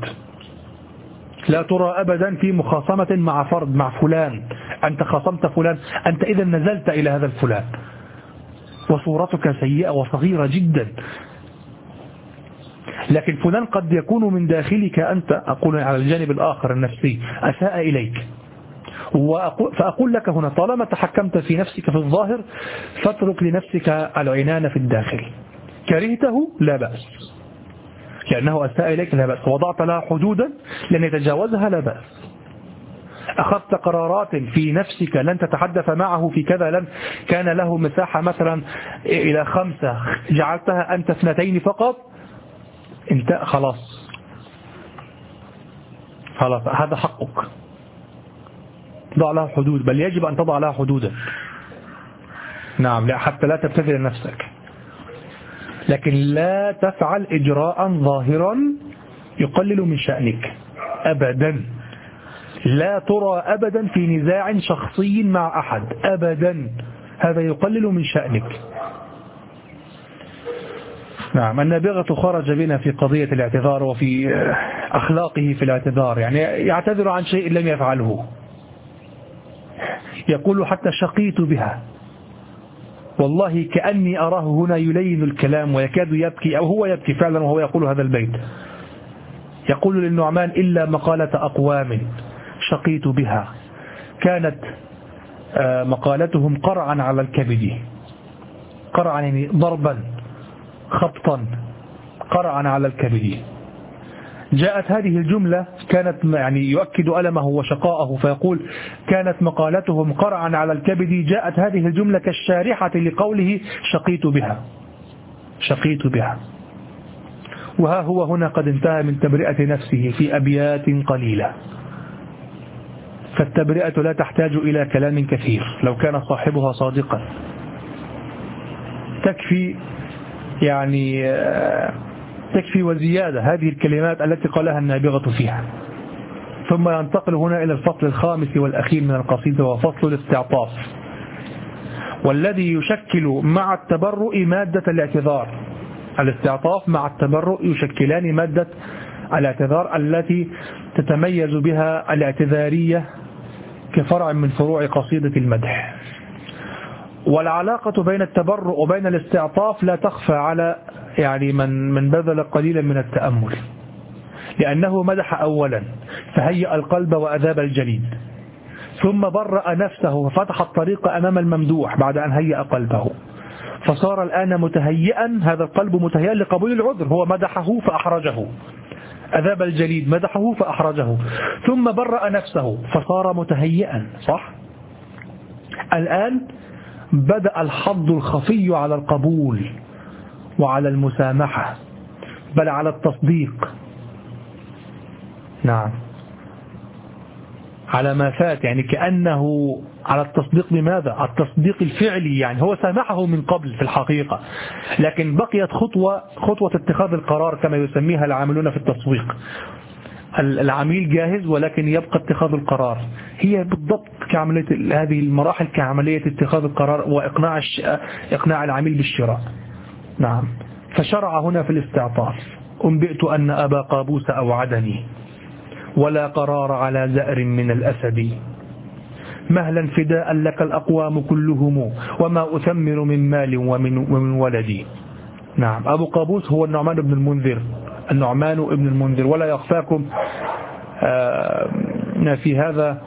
لا ترى أبدا في مخاصمة مع فرد، مع فلان. أنت خاصمت فلان، أنت إذا نزلت إلى هذا الفلان وصورتك سيئة وصغيرة جدا. لكن فلان قد يكون من داخلك أنت، أقول على الجانب الآخر النفسي، أساء إليك. فأقول لك هنا طالما تحكمت في نفسك في الظاهر، فاترك لنفسك العنان في الداخل. كرهته لا بأس، لأنه أساء إليك لا بأس. وضعت لها حدودا لن يتجاوزها لا بأس. أخذت قرارات في نفسك لن تتحدث معه في كذا، لن كان له مساحة مثلا إلى خمسة، جعلتها أنت اثنتين فقط، انت خلاص خلاص هذا حقك. ضع لها حدود، بل يجب أن تضع لها حدودا. نعم، لا حتى لا تبتذل نفسك، لكن لا تفعل إجراء ظاهرا يقلل من شأنك أبدا. لا ترى أبدا في نزاع شخصي مع أحد أبدا، هذا يقلل من شأنك. نعم، النابغة خرج بنا في قضية الاعتذار وفي أخلاقه في الاعتذار، يعني يعتذر عن شيء لم يفعله، يقول حتى شقيت بها، والله كأني أراه هنا يلين الكلام ويكاد يبكي، أو هو يبكي فعلا وهو يقول هذا البيت. يقول للنعمان: إلا مقالة أقوام شقيت بها كانت مقالتهم قرعا على الكبد. قرعا يعني ضربا خبطا، قرعا على الكبد. جاءت هذه الجملة كانت يعني يؤكد ألمه وشقاءه، فيقول: كانت مقالتهم قرعا على الكبد. جاءت هذه الجملة كالشارحة لقوله شقيت بها شقيت بها. وها هو هنا قد انتهى من تبرئة نفسه في أبيات قليلة. فالتبرئة لا تحتاج إلى كلام كثير لو كان صاحبها صادقا، تكفي يعني تكفي وزيادة هذه الكلمات التي قالها النابغة فيها. ثم ينتقل هنا إلى الفصل الخامس والأخير من القصيدة، وفصل الاستعطاف، والذي يشكل مع التبرؤ مادة الاعتذار. الاستعطاف مع التبرؤ يشكلان مادة الاعتذار التي تتميز بها الاعتذارية كفرع من فروع قصيدة المدح. والعلاقة بين التبرؤ وبين الاستعطاف لا تخفى على يعني من من بذل قليلا من التأمل، لأنه مدح أولا فهيأ القلب وأذاب الجليد، ثم برأ نفسه وفتح الطريق أمام الممدوح بعد أن هيأ قلبه، فصار الآن متهيئا، هذا القلب متهيئا لقبول العذر، هو مدحه فأحرجه. أذاب الجليد مدحه فأحرجه، ثم برأ نفسه فصار متهيئا، صح؟ الآن بدأ الحظ الخفي على القبول وعلى المسامحة، بل على التصديق. نعم، على ما فات، يعني كأنه على التصديق. بماذا؟ التصديق الفعلي، يعني هو سامحه من قبل في الحقيقة، لكن بقيت خطوة خطوة اتخاذ القرار كما يسميها العاملون في التسويق. العميل جاهز ولكن يبقى اتخاذ القرار. هي بالضبط كعملية هذه المراحل كعملية اتخاذ القرار وإقناع إقناع العميل بالشراء. نعم، فشرع هنا في الاستعطاف: أنبئت أن أبا قابوس أوعدني ولا قرار على زأر من الأسد، مهلا فداء لك الأقوام كلهم وما أثمر من مال ومن, ومن ولدي. نعم، أبو قابوس هو النعمان بن المنذر، النعمان ابن المنذر. ولا يخفاكم في هذا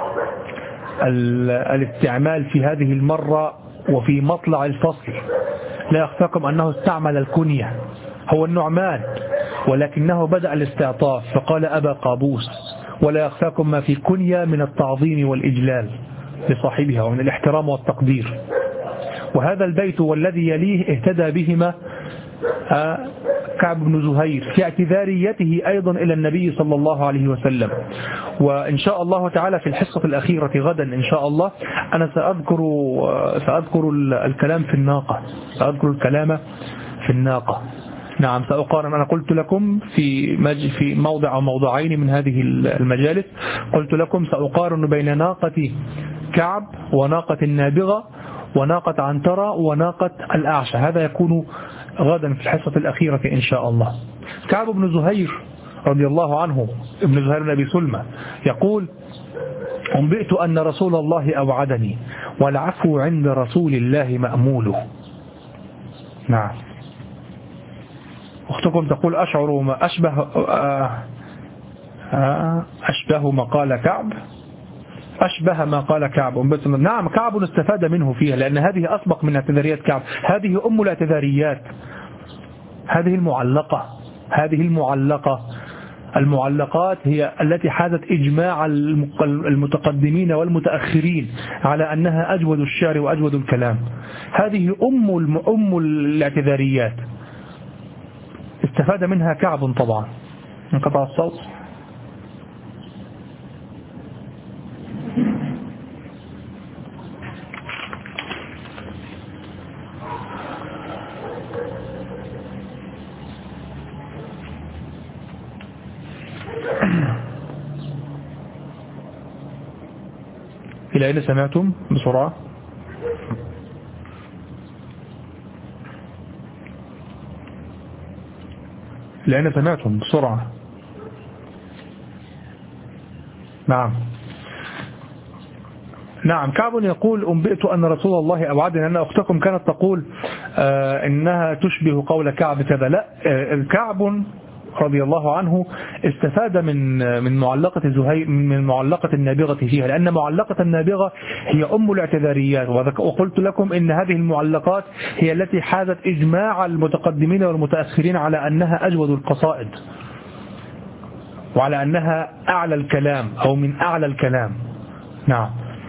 الاستعمال في هذه المرة وفي مطلع الفصل، لا يخفاكم أنه استعمل الكنية، هو النعمان، ولكنه بدأ الاستعطاف فقال أبا قابوس. ولا يخفاكم ما في كنية من التعظيم والإجلال لصاحبها ومن الاحترام والتقدير. وهذا البيت والذي يليه اهتدى بهما كعب بن زهير في اعتذاريته أيضا إلى النبي صلى الله عليه وسلم. وإن شاء الله تعالى في الحصة الأخيرة غدا إن شاء الله أنا سأذكر سأذكر الكلام في الناقة سأذكر الكلام في الناقة. نعم، سأقارن. أنا قلت لكم في في موضع أو موضعين من هذه المجالس، قلت لكم سأقارن بين ناقة كعب وناقة النابغة وناقة عنترة وناقة الأعشى. هذا يكون غدا في الحصة الأخيرة إن شاء الله. كعب بن زهير رضي الله عنه، ابن زهير بن أبي سلمى، يقول: أنبئت أن رسول الله أوعدني والعفو عند رسول الله مأموله. نعم، أختكم تقول: أشعر ما أشبه أشبه ما قال كعب أشبه ما قال كعب. نعم، كعب استفاد منه فيها، لأن هذه أسبق من اعتذاريات كعب، هذه أم الاعتذاريات، هذه المعلقة هذه المعلقة المعلقات هي التي حازت إجماع المتقدمين والمتأخرين على أنها أجود الشعر وأجود الكلام. هذه أم أم الاعتذاريات، استفاد منها كعب طبعا. انقطع الصوت. إلى أين سمعتم بسرعة؟ إلى أين سمعتم بسرعة؟ نعم نعم. كعب يقول أنبئت أن رسول الله أوعدني، أن أختكم كانت تقول آه إنها تشبه قول كعب كذا. لا، آه كعب رضي الله عنه استفاد من من معلقة زهير، من معلقة النابغة فيها، لأن معلقة النابغة هي أم الاعتذاريات، وقلت لكم إن هذه المعلقات هي التي حازت إجماع المتقدمين والمتأخرين على أنها أجود القصائد، وعلى أنها أعلى الكلام أو من أعلى الكلام. نعم.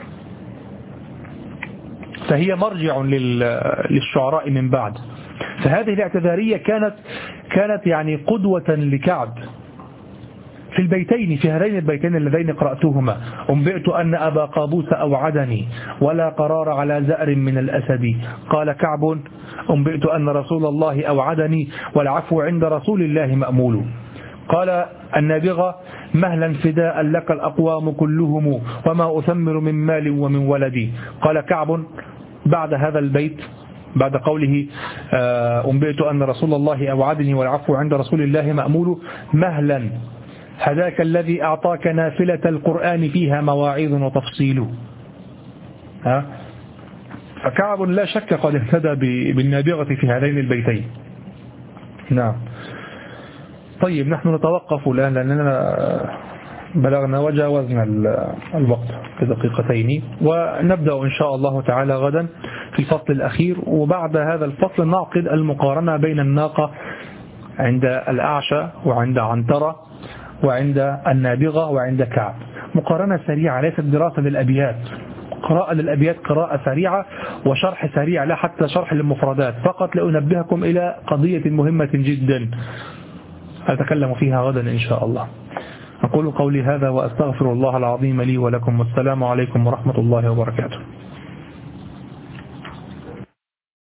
فهي مرجع للشعراء من بعد. فهذه الاعتذارية كانت كانت يعني قدوة لكعب في البيتين، في هذين البيتين اللذين قرأتهما: أنبئت أن أبا قابوس أوعدني ولا قرار على زأر من الأسد. قال كعب: أنبئت أن رسول الله أوعدني والعفو عند رسول الله مأمول. قال النابغة: مهلا فداء لك الأقوام كلهم وما أثمر من مال ومن ولدي. قال كعب بعد هذا البيت، بعد قوله أنبئت أن رسول الله أوعدني والعفو عند رسول الله مأمول: مهلا هذاك الذي أعطاك نافلة القرآن فيها مواعيظ وتفصيل. ها؟ فكعب لا شك قد اهتدى بالنابغة في هذين البيتين. نعم. طيب، نحن نتوقف الآن لأننا بلغنا وجاوزنا الوقت بدقيقتين، ونبدأ إن شاء الله تعالى غدا في الفصل الأخير. وبعد هذا الفصل نعقد المقارنة بين الناقة عند الأعشى وعند عنترة وعند النابغة وعند كعب، مقارنة سريعة ليست دراسة للأبيات، قراءة للأبيات قراءة سريعة وشرح سريع، لا حتى شرح للمفردات، فقط لأنبهكم إلى قضية مهمة جدا أتكلم فيها غدا إن شاء الله. أقول قولي هذا وأستغفر الله العظيم لي ولكم، والسلام عليكم ورحمة الله وبركاته.